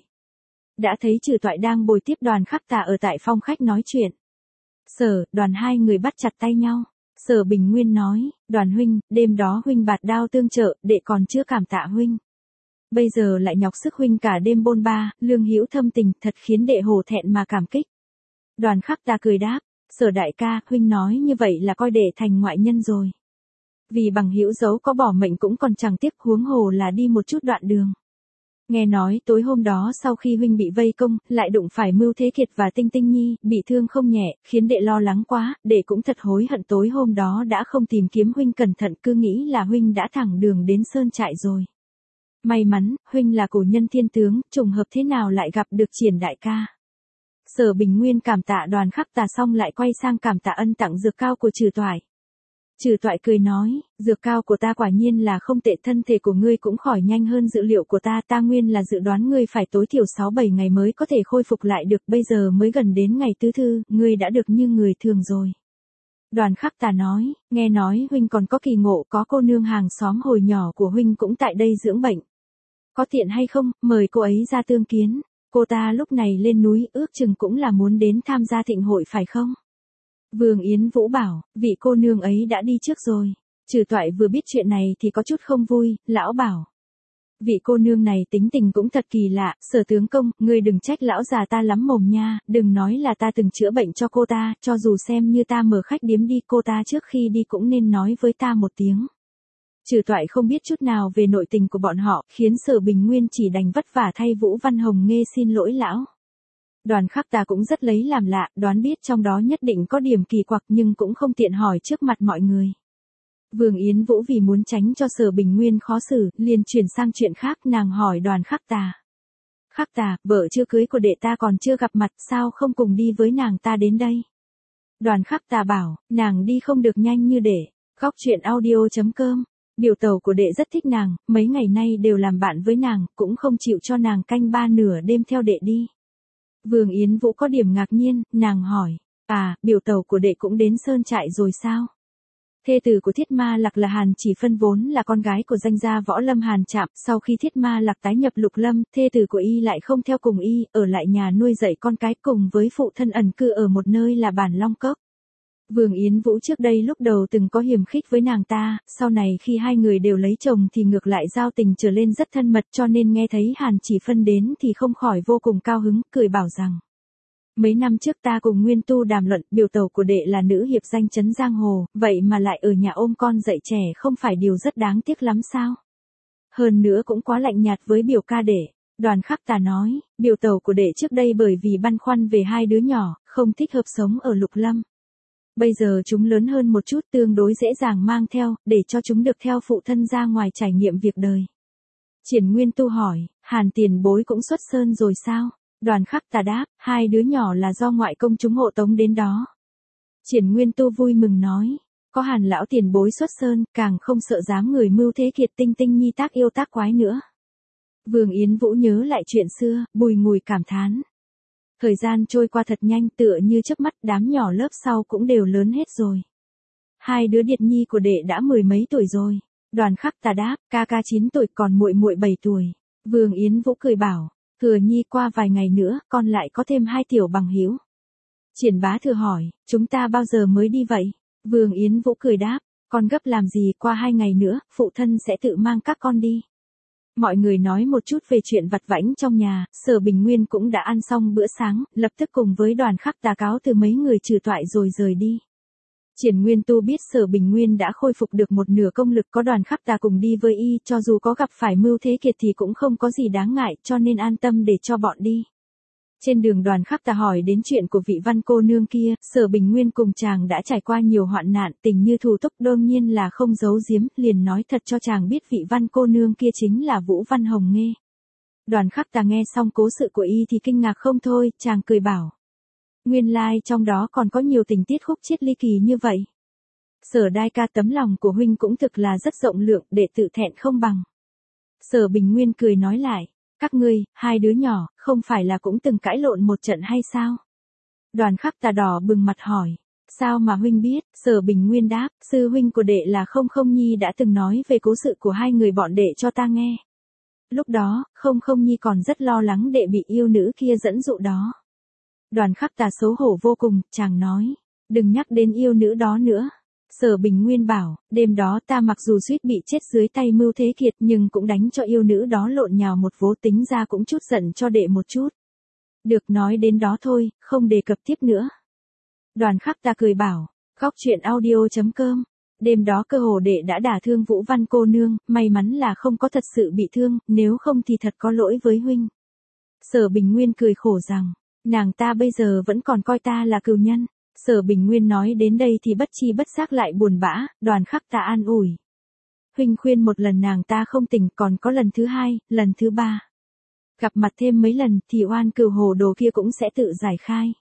A: Đã thấy Trừ Toại đang bồi tiếp Đoàn Khắc Tà ở tại phòng khách nói chuyện. Đoàn hai người bắt chặt tay nhau. Sở Bình Nguyên nói, Đoàn huynh, đêm đó huynh bạt đao tương trợ, đệ còn chưa cảm tạ huynh. Bây giờ lại nhọc sức huynh cả đêm bôn ba, lương hữu thâm tình, thật khiến đệ hổ thẹn mà cảm kích. Đoàn Khắc Tà cười đáp, Sở đại ca, huynh nói như vậy là coi đệ thành ngoại nhân rồi. Vì bằng hữu dấu có bỏ mệnh cũng còn chẳng tiếc, huống hồ là đi một chút đoạn đường. Nghe nói tối hôm đó sau khi huynh bị vây công, lại đụng phải Mưu Thế Kiệt và Tinh Tinh Nhi, bị thương không nhẹ, khiến đệ lo lắng quá, đệ cũng thật hối hận tối hôm đó đã không tìm kiếm huynh cẩn thận, cứ nghĩ là huynh đã thẳng đường đến Sơn Trại rồi. May mắn, huynh là cổ nhân thiên tướng, trùng hợp thế nào lại gặp được Triển đại ca. Sở Bình Nguyên cảm tạ Đoàn Khắc Tà xong lại quay sang cảm tạ ân tặng dược cao của Trừ Toại. Trừ Toại cười nói, dược cao của ta quả nhiên là không tệ, thân thể của ngươi cũng khỏi nhanh hơn dự liệu của ta nguyên là dự đoán ngươi phải tối thiểu 6-7 ngày mới có thể khôi phục lại được, bây giờ mới gần đến ngày thứ tư, ngươi đã được như người thường rồi. Đoàn Khắc Tà nói, nghe nói huynh còn có kỳ ngộ, có cô nương hàng xóm hồi nhỏ của huynh cũng tại đây dưỡng bệnh. Có tiện hay không, mời cô ấy ra tương kiến, cô ta lúc này lên núi ước chừng cũng là muốn đến tham gia thịnh hội phải không? Vương Yến Vũ bảo, vị cô nương ấy đã đi trước rồi. Trừ Toại vừa biết chuyện này thì có chút không vui, lão bảo. Vị cô nương này tính tình cũng thật kỳ lạ, Sở tướng công, ngươi đừng trách lão già ta lắm mồm nha, đừng nói là ta từng chữa bệnh cho cô ta, cho dù xem như ta mở khách điếm đi, cô ta trước khi đi cũng nên nói với ta một tiếng. Trừ Toại không biết chút nào về nội tình của bọn họ, khiến Sở Bình Nguyên chỉ đành vất vả thay Vũ Văn Hồng Nghê xin lỗi lão. Đoàn Khắc Tà cũng rất lấy làm lạ, đoán biết trong đó nhất định có điểm kỳ quặc nhưng cũng không tiện hỏi trước mặt mọi người. Vương Yến Vũ vì muốn tránh cho Sở Bình Nguyên khó xử, liền chuyển sang chuyện khác, nàng hỏi Đoàn Khắc Tà. Khắc Tà, vợ chưa cưới của đệ ta còn chưa gặp mặt, sao không cùng đi với nàng ta đến đây? Đoàn Khắc Tà bảo, nàng đi không được nhanh như đệ. Góc truyện audio.com. Điều tàu của đệ rất thích nàng, mấy ngày nay đều làm bạn với nàng, cũng không chịu cho nàng canh ba nửa đêm theo đệ đi. Vương Yến Vũ có điểm ngạc nhiên, nàng hỏi, biểu tàu của đệ cũng đến Sơn Trại rồi sao? Thê tử của Thiết Ma Lạc là Hàn Chỉ Phân vốn là con gái của danh gia võ lâm Hàn Trạm, sau khi Thiết Ma Lạc tái nhập Lục Lâm, thê tử của y lại không theo cùng y, ở lại nhà nuôi dạy con cái cùng với phụ thân ẩn cư ở một nơi là Bản Long Cốc. Vương Yến Vũ trước đây lúc đầu từng có hiềm khích với nàng ta, sau này khi hai người đều lấy chồng thì ngược lại giao tình trở lên rất thân mật, cho nên nghe thấy Hàn Chỉ Phân đến thì không khỏi vô cùng cao hứng, cười bảo rằng. Mấy năm trước ta cùng Nguyên Tu đàm luận, biểu tẩu của đệ là nữ hiệp danh chấn giang hồ, vậy mà lại ở nhà ôm con dạy trẻ không phải điều rất đáng tiếc lắm sao? Hơn nữa cũng quá lạnh nhạt với biểu ca đệ. Đoàn Khắc Tà nói, biểu tẩu của đệ trước đây bởi vì băn khoăn về hai đứa nhỏ, không thích hợp sống ở Lục Lâm. Bây giờ chúng lớn hơn một chút, tương đối dễ dàng mang theo, để cho chúng được theo phụ thân ra ngoài trải nghiệm việc đời. Triển Nguyên Tu hỏi, Hàn tiền bối cũng xuất sơn rồi sao? Đoàn Khắc Tà đáp, hai đứa nhỏ là do ngoại công chúng hộ tống đến đó. Triển Nguyên Tu vui mừng nói, có Hàn lão tiền bối xuất sơn, càng không sợ dám người mưu thế kiệt tinh tinh nhi tác yêu tác quái nữa. Vương Yến Vũ nhớ lại chuyện xưa, bùi ngùi cảm thán. Thời gian trôi qua thật nhanh, tựa như chớp mắt, đám nhỏ lớp sau cũng đều lớn hết rồi. Hai đứa điệt nhi của đệ đã 10 mấy tuổi rồi. Đoàn Khắc Tà đáp, ca 9 tuổi còn muội muội 7 tuổi. Vương Yến Vũ cười bảo, Thừa nhi qua vài ngày nữa, con lại có thêm 2 tiểu bằng hữu. Triển Bá Thừa hỏi, chúng ta bao giờ mới đi vậy? Vương Yến Vũ cười đáp, con gấp làm gì, qua 2 ngày nữa, phụ thân sẽ tự mang các con đi. Mọi người nói một chút về chuyện vặt vãnh trong nhà, Sở Bình Nguyên cũng đã ăn xong bữa sáng, lập tức cùng với Đoàn Khắc Tà cáo từ mấy người trừ toại rồi rời đi. Triển Nguyên Tu biết Sở Bình Nguyên đã khôi phục được một nửa công lực, có Đoàn Khắc Tà cùng đi với y, cho dù có gặp phải mưu thế kiệt thì cũng không có gì đáng ngại, cho nên an tâm để cho bọn đi. Trên đường Đoàn Khắc Tà hỏi đến chuyện của vị văn cô nương kia, Sở Bình Nguyên cùng chàng đã trải qua nhiều hoạn nạn, tình như thù túc, đương nhiên là không giấu giếm, liền nói thật cho chàng biết vị văn cô nương kia chính là Vũ Văn Hồng Nghê. Đoàn Khắc Tà nghe xong cố sự của y thì kinh ngạc không thôi, chàng cười bảo. Nguyên lai trong đó còn có nhiều tình tiết khúc chiết ly kỳ như vậy. Sở Đai ca, tấm lòng của huynh cũng thực là rất rộng lượng, đệ tự thẹn không bằng. Sở Bình Nguyên cười nói lại. Các ngươi, hai đứa nhỏ, không phải là cũng từng cãi lộn một trận hay sao? Đoàn Khắc Tà đỏ bừng mặt hỏi. Sao mà huynh biết? Sở Bình Nguyên đáp, sư huynh của đệ là Không Không Nhi đã từng nói về cố sự của hai người bọn đệ cho ta nghe. Lúc đó, Không Không Nhi còn rất lo lắng đệ bị yêu nữ kia dẫn dụ đó. Đoàn Khắc Tà xấu hổ vô cùng, chàng nói. Đừng nhắc đến yêu nữ đó nữa. Sở Bình Nguyên bảo, đêm đó ta mặc dù suýt bị chết dưới tay Mưu Thế Kiệt nhưng cũng đánh cho yêu nữ đó lộn nhào một vố, tính ra cũng chút giận cho đệ một chút. Được, nói đến đó thôi, không đề cập tiếp nữa. Đoàn Khắc Tà cười bảo, góc chuyện audio.com. Đêm đó cơ hồ đệ đã đả thương Vũ Văn cô nương, may mắn là không có thật sự bị thương, nếu không thì thật có lỗi với huynh. Sở Bình Nguyên cười khổ rằng, nàng ta bây giờ vẫn còn coi ta là cừu nhân. Sở Bình Nguyên nói đến đây thì bất chi bất giác lại buồn bã, Đoàn Khắc Tà an ủi. Huynh khuyên một lần nàng ta không tỉnh, còn có lần thứ 2, lần thứ 3. Gặp mặt thêm mấy lần thì oan cừu hồ đồ kia cũng sẽ tự giải khai.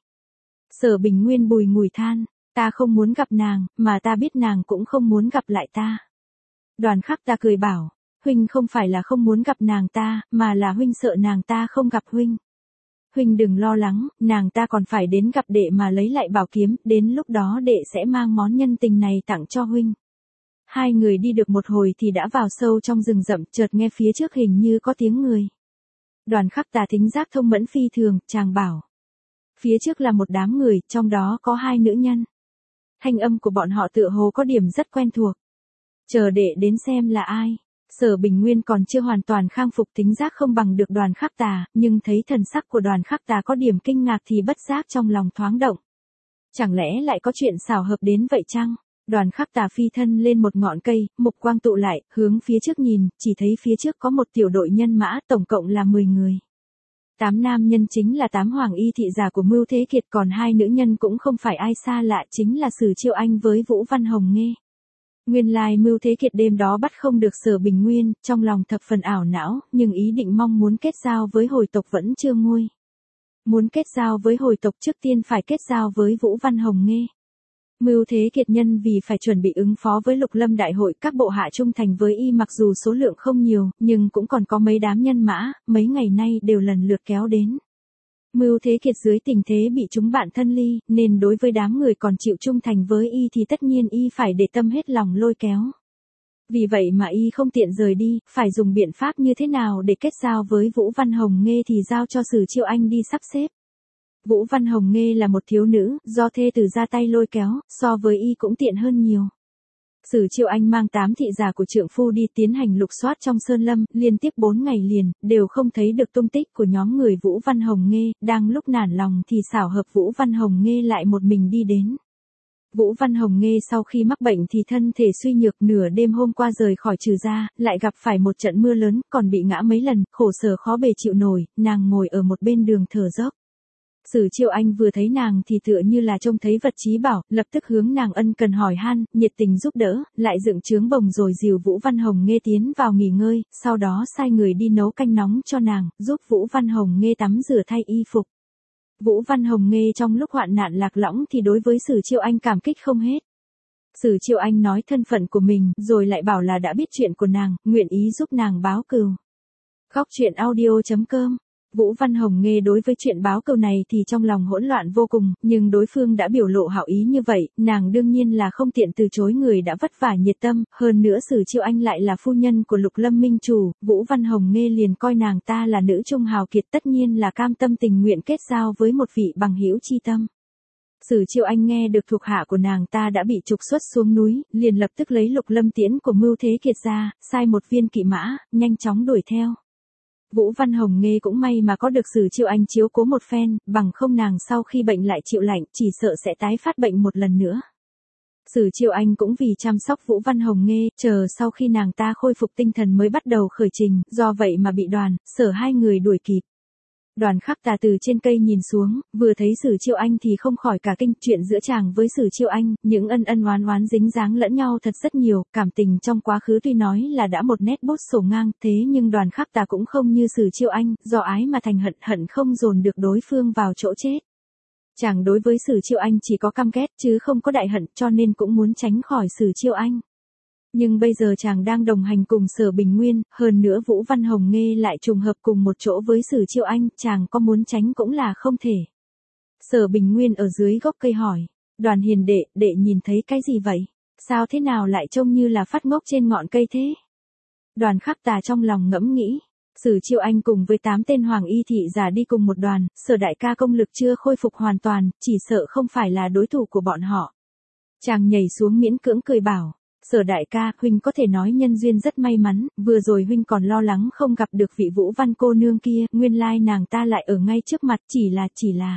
A: Sở Bình Nguyên bùi ngùi than, ta không muốn gặp nàng, mà ta biết nàng cũng không muốn gặp lại ta. Đoàn Khắc Tà cười bảo, huynh không phải là không muốn gặp nàng ta, mà là huynh sợ nàng ta không gặp huynh. Huynh đừng lo lắng, nàng ta còn phải đến gặp đệ mà lấy lại bảo kiếm, đến lúc đó đệ sẽ mang món nhân tình này tặng cho huynh. Hai người đi được một hồi thì đã vào sâu trong rừng rậm, chợt nghe phía trước hình như có tiếng người. Đoàn Khắc Tà thính giác thông mẫn phi thường, chàng bảo. Phía trước là một đám người, trong đó có 2 nữ nhân. Thanh âm của bọn họ tựa hồ có điểm rất quen thuộc. Chờ đệ đến xem là ai. Sở Bình Nguyên còn chưa hoàn toàn khang phục, tính giác không bằng được Đoàn Khắc Tà, nhưng thấy thần sắc của Đoàn Khắc Tà có điểm kinh ngạc thì bất giác trong lòng thoáng động. Chẳng lẽ lại có chuyện xảo hợp đến vậy chăng? Đoàn Khắc Tà phi thân lên một ngọn cây, mục quang tụ lại, hướng phía trước nhìn, chỉ thấy phía trước có một tiểu đội nhân mã, tổng cộng là 10 người. 8 nam nhân chính là 8 hoàng y thị giả của Mưu Thế Kiệt, còn 2 nữ nhân cũng không phải ai xa lạ, chính là Sử Chiêu Anh với Vũ Văn Hồng Nghê. Nguyên lai Mưu Thế Kiệt đêm đó bắt không được Sở Bình Nguyên, trong lòng thập phần ảo não, nhưng ý định mong muốn kết giao với hồi tộc vẫn chưa nguôi. Muốn kết giao với hồi tộc trước tiên phải kết giao với Vũ Văn Hồng Nghê. Mưu Thế Kiệt nhân vì phải chuẩn bị ứng phó với Lục Lâm đại hội, các bộ hạ trung thành với y mặc dù số lượng không nhiều, nhưng cũng còn có mấy đám nhân mã, mấy ngày nay đều lần lượt kéo đến. Mưu Thế Kiệt dưới tình thế bị chúng bạn thân ly, nên đối với đám người còn chịu trung thành với y thì tất nhiên y phải để tâm hết lòng lôi kéo. Vì vậy mà y không tiện rời đi, phải dùng biện pháp như thế nào để kết giao với Vũ Văn Hồng Nghê thì giao cho Sử Chiêu Anh đi sắp xếp. Vũ Văn Hồng Nghê là một thiếu nữ, do thê tử ra tay lôi kéo, so với y cũng tiện hơn nhiều. Sử Chiêu Anh mang 8 thị giả của trượng phu đi tiến hành lục soát trong sơn lâm, liên tiếp 4 ngày liền, đều không thấy được tung tích của nhóm người Vũ Văn Hồng Nghê, đang lúc nản lòng thì xảo hợp Vũ Văn Hồng Nghê lại một mình đi đến. Vũ Văn Hồng Nghê sau khi mắc bệnh thì thân thể suy nhược, nửa đêm hôm qua rời khỏi Trừ gia, lại gặp phải một trận mưa lớn, còn bị ngã mấy lần, khổ sở khó bề chịu nổi, nàng ngồi ở một bên đường thở dốc. Sử Chiêu Anh vừa thấy nàng thì tựa như là trông thấy vật chí bảo, lập tức hướng nàng ân cần hỏi han, nhiệt tình giúp đỡ, lại dựng trướng bồng rồi dìu Vũ Văn Hồng Nghê tiến vào nghỉ ngơi, sau đó sai người đi nấu canh nóng cho nàng, giúp Vũ Văn Hồng Nghê tắm rửa thay y phục. Vũ Văn Hồng Nghê trong lúc hoạn nạn lạc lõng thì đối với Sử Chiêu Anh cảm kích không hết. Sử Chiêu Anh nói thân phận của mình, rồi lại bảo là đã biết chuyện của nàng, nguyện ý giúp nàng báo cừu. Góc truyện audio.com. Vũ Văn Hồng Nghê đối với chuyện báo cừu này thì trong lòng hỗn loạn vô cùng, nhưng đối phương đã biểu lộ hảo ý như vậy, nàng đương nhiên là không tiện từ chối người đã vất vả nhiệt tâm, hơn nữa Sử Chiêu Anh lại là phu nhân của Lục Lâm Minh chủ, Vũ Văn Hồng Nghê liền coi nàng ta là nữ trung hào kiệt, tất nhiên là cam tâm tình nguyện kết giao với một vị bằng hữu chi tâm. Sử Chiêu Anh nghe được thuộc hạ của nàng ta đã bị trục xuất xuống núi, liền lập tức lấy Lục Lâm Tiễn của Mưu Thế Kiệt ra, sai một viên kỵ mã, nhanh chóng đuổi theo. Vũ Văn Hồng Nghê cũng may mà có được Sử Chiêu Anh chiếu cố một phen, bằng không nàng sau khi bệnh lại chịu lạnh, chỉ sợ sẽ tái phát bệnh một lần nữa. Sử Chiêu Anh cũng vì chăm sóc Vũ Văn Hồng Nghê, chờ sau khi nàng ta khôi phục tinh thần mới bắt đầu khởi trình, do vậy mà bị Đoàn, Sở hai người đuổi kịp. Đoàn Khắc Tà từ trên cây nhìn xuống, vừa thấy Sử Chiêu Anh thì không khỏi cả kinh, chuyện giữa chàng với Sử Chiêu Anh, những ân ân oán oán dính dáng lẫn nhau thật rất nhiều, cảm tình trong quá khứ tuy nói là đã một nét bút sổ ngang, thế nhưng Đoàn Khắc Tà cũng không như Sử Chiêu Anh, do ái mà thành hận, hận không dồn được đối phương vào chỗ chết. Chàng đối với Sử Chiêu Anh chỉ có căm ghét chứ không có đại hận, cho nên cũng muốn tránh khỏi Sử Chiêu Anh. Nhưng bây giờ chàng đang đồng hành cùng Sở Bình Nguyên, hơn nữa Vũ Văn Hồng Nghê lại trùng hợp cùng một chỗ với Sử Chiêu Anh, chàng có muốn tránh cũng là không thể. Sở Bình Nguyên ở dưới gốc cây hỏi, Đoàn hiền đệ, đệ nhìn thấy cái gì vậy? Sao thế nào lại trông như là phát ngốc trên ngọn cây thế? Đoàn Khắc Tà trong lòng ngẫm nghĩ, Sử Chiêu Anh cùng với 8 tên hoàng y thị giả đi cùng một đoàn, Sở đại ca công lực chưa khôi phục hoàn toàn, chỉ sợ không phải là đối thủ của bọn họ. Chàng nhảy xuống miễn cưỡng cười bảo, Sở đại ca, huynh có thể nói nhân duyên rất may mắn, vừa rồi huynh còn lo lắng không gặp được vị Vũ Văn cô nương kia, nguyên lai nàng ta lại ở ngay trước mặt, chỉ là.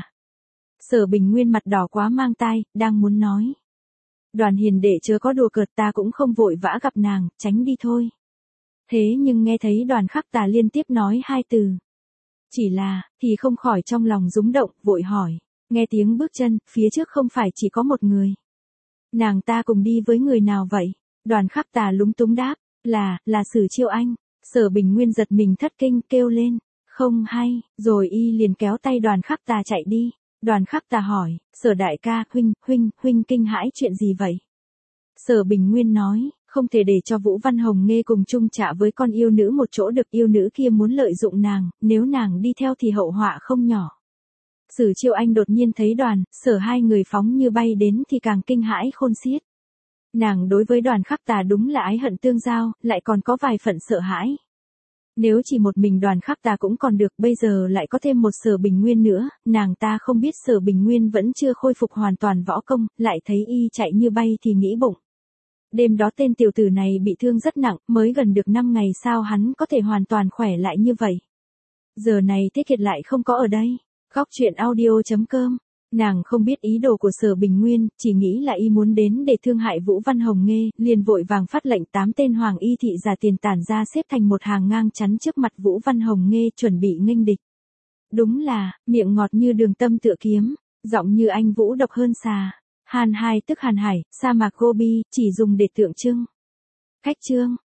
A: Sở Bình Nguyên mặt đỏ quá mang tai, đang muốn nói. Đoàn hiền đệ chớ có đùa cợt, ta cũng không vội vã gặp nàng, tránh đi thôi. Thế nhưng nghe thấy Đoàn Khắc Tà liên tiếp nói hai từ. Chỉ là, thì không khỏi trong lòng rúng động, vội hỏi. Nghe tiếng bước chân, phía trước không phải chỉ có một người. Nàng ta cùng đi với người nào vậy? Đoàn Khắc Tà lúng túng đáp, là Sử Chiêu Anh. Sở Bình Nguyên giật mình thất kinh, kêu lên, không hay, rồi y liền kéo tay Đoàn Khắc Tà chạy đi. Đoàn Khắc Tà hỏi, Sở đại ca, huynh kinh hãi chuyện gì vậy? Sở Bình Nguyên nói, không thể để cho Vũ Văn Hồng Nghê cùng chung trạ với con yêu nữ một chỗ được, yêu nữ kia muốn lợi dụng nàng, nếu nàng đi theo thì hậu họa không nhỏ. Sử Chiêu Anh đột nhiên thấy Đoàn, Sở hai người phóng như bay đến thì càng kinh hãi khôn xiết. Nàng đối với Đoàn Khắc Tà đúng là ái hận tương giao, lại còn có vài phần sợ hãi. Nếu chỉ một mình Đoàn Khắc Tà cũng còn được, bây giờ lại có thêm một Sở Bình Nguyên nữa, nàng ta không biết Sở Bình Nguyên vẫn chưa khôi phục hoàn toàn võ công, lại thấy y chạy như bay thì nghĩ bụng. Đêm đó tên tiểu tử này bị thương rất nặng, mới gần được 5 ngày sao hắn có thể hoàn toàn khỏe lại như vậy. Giờ này Thế Kiệt lại không có ở đây. Góc truyện audio.com. Nàng không biết ý đồ của Sở Bình Nguyên, chỉ nghĩ là y muốn đến để thương hại Vũ Văn Hồng Nghê, liền vội vàng phát lệnh 8 tên hoàng y thị giả tiền tản ra xếp thành một hàng ngang chắn trước mặt Vũ Văn Hồng Nghê chuẩn bị nghênh địch. Đúng là, miệng ngọt như đường tâm tựa kiếm, giọng như anh vũ độc hơn xà. Hàn Hai tức Hàn Hải, sa mạc Gobi, chỉ dùng để tượng trưng. Khách chương.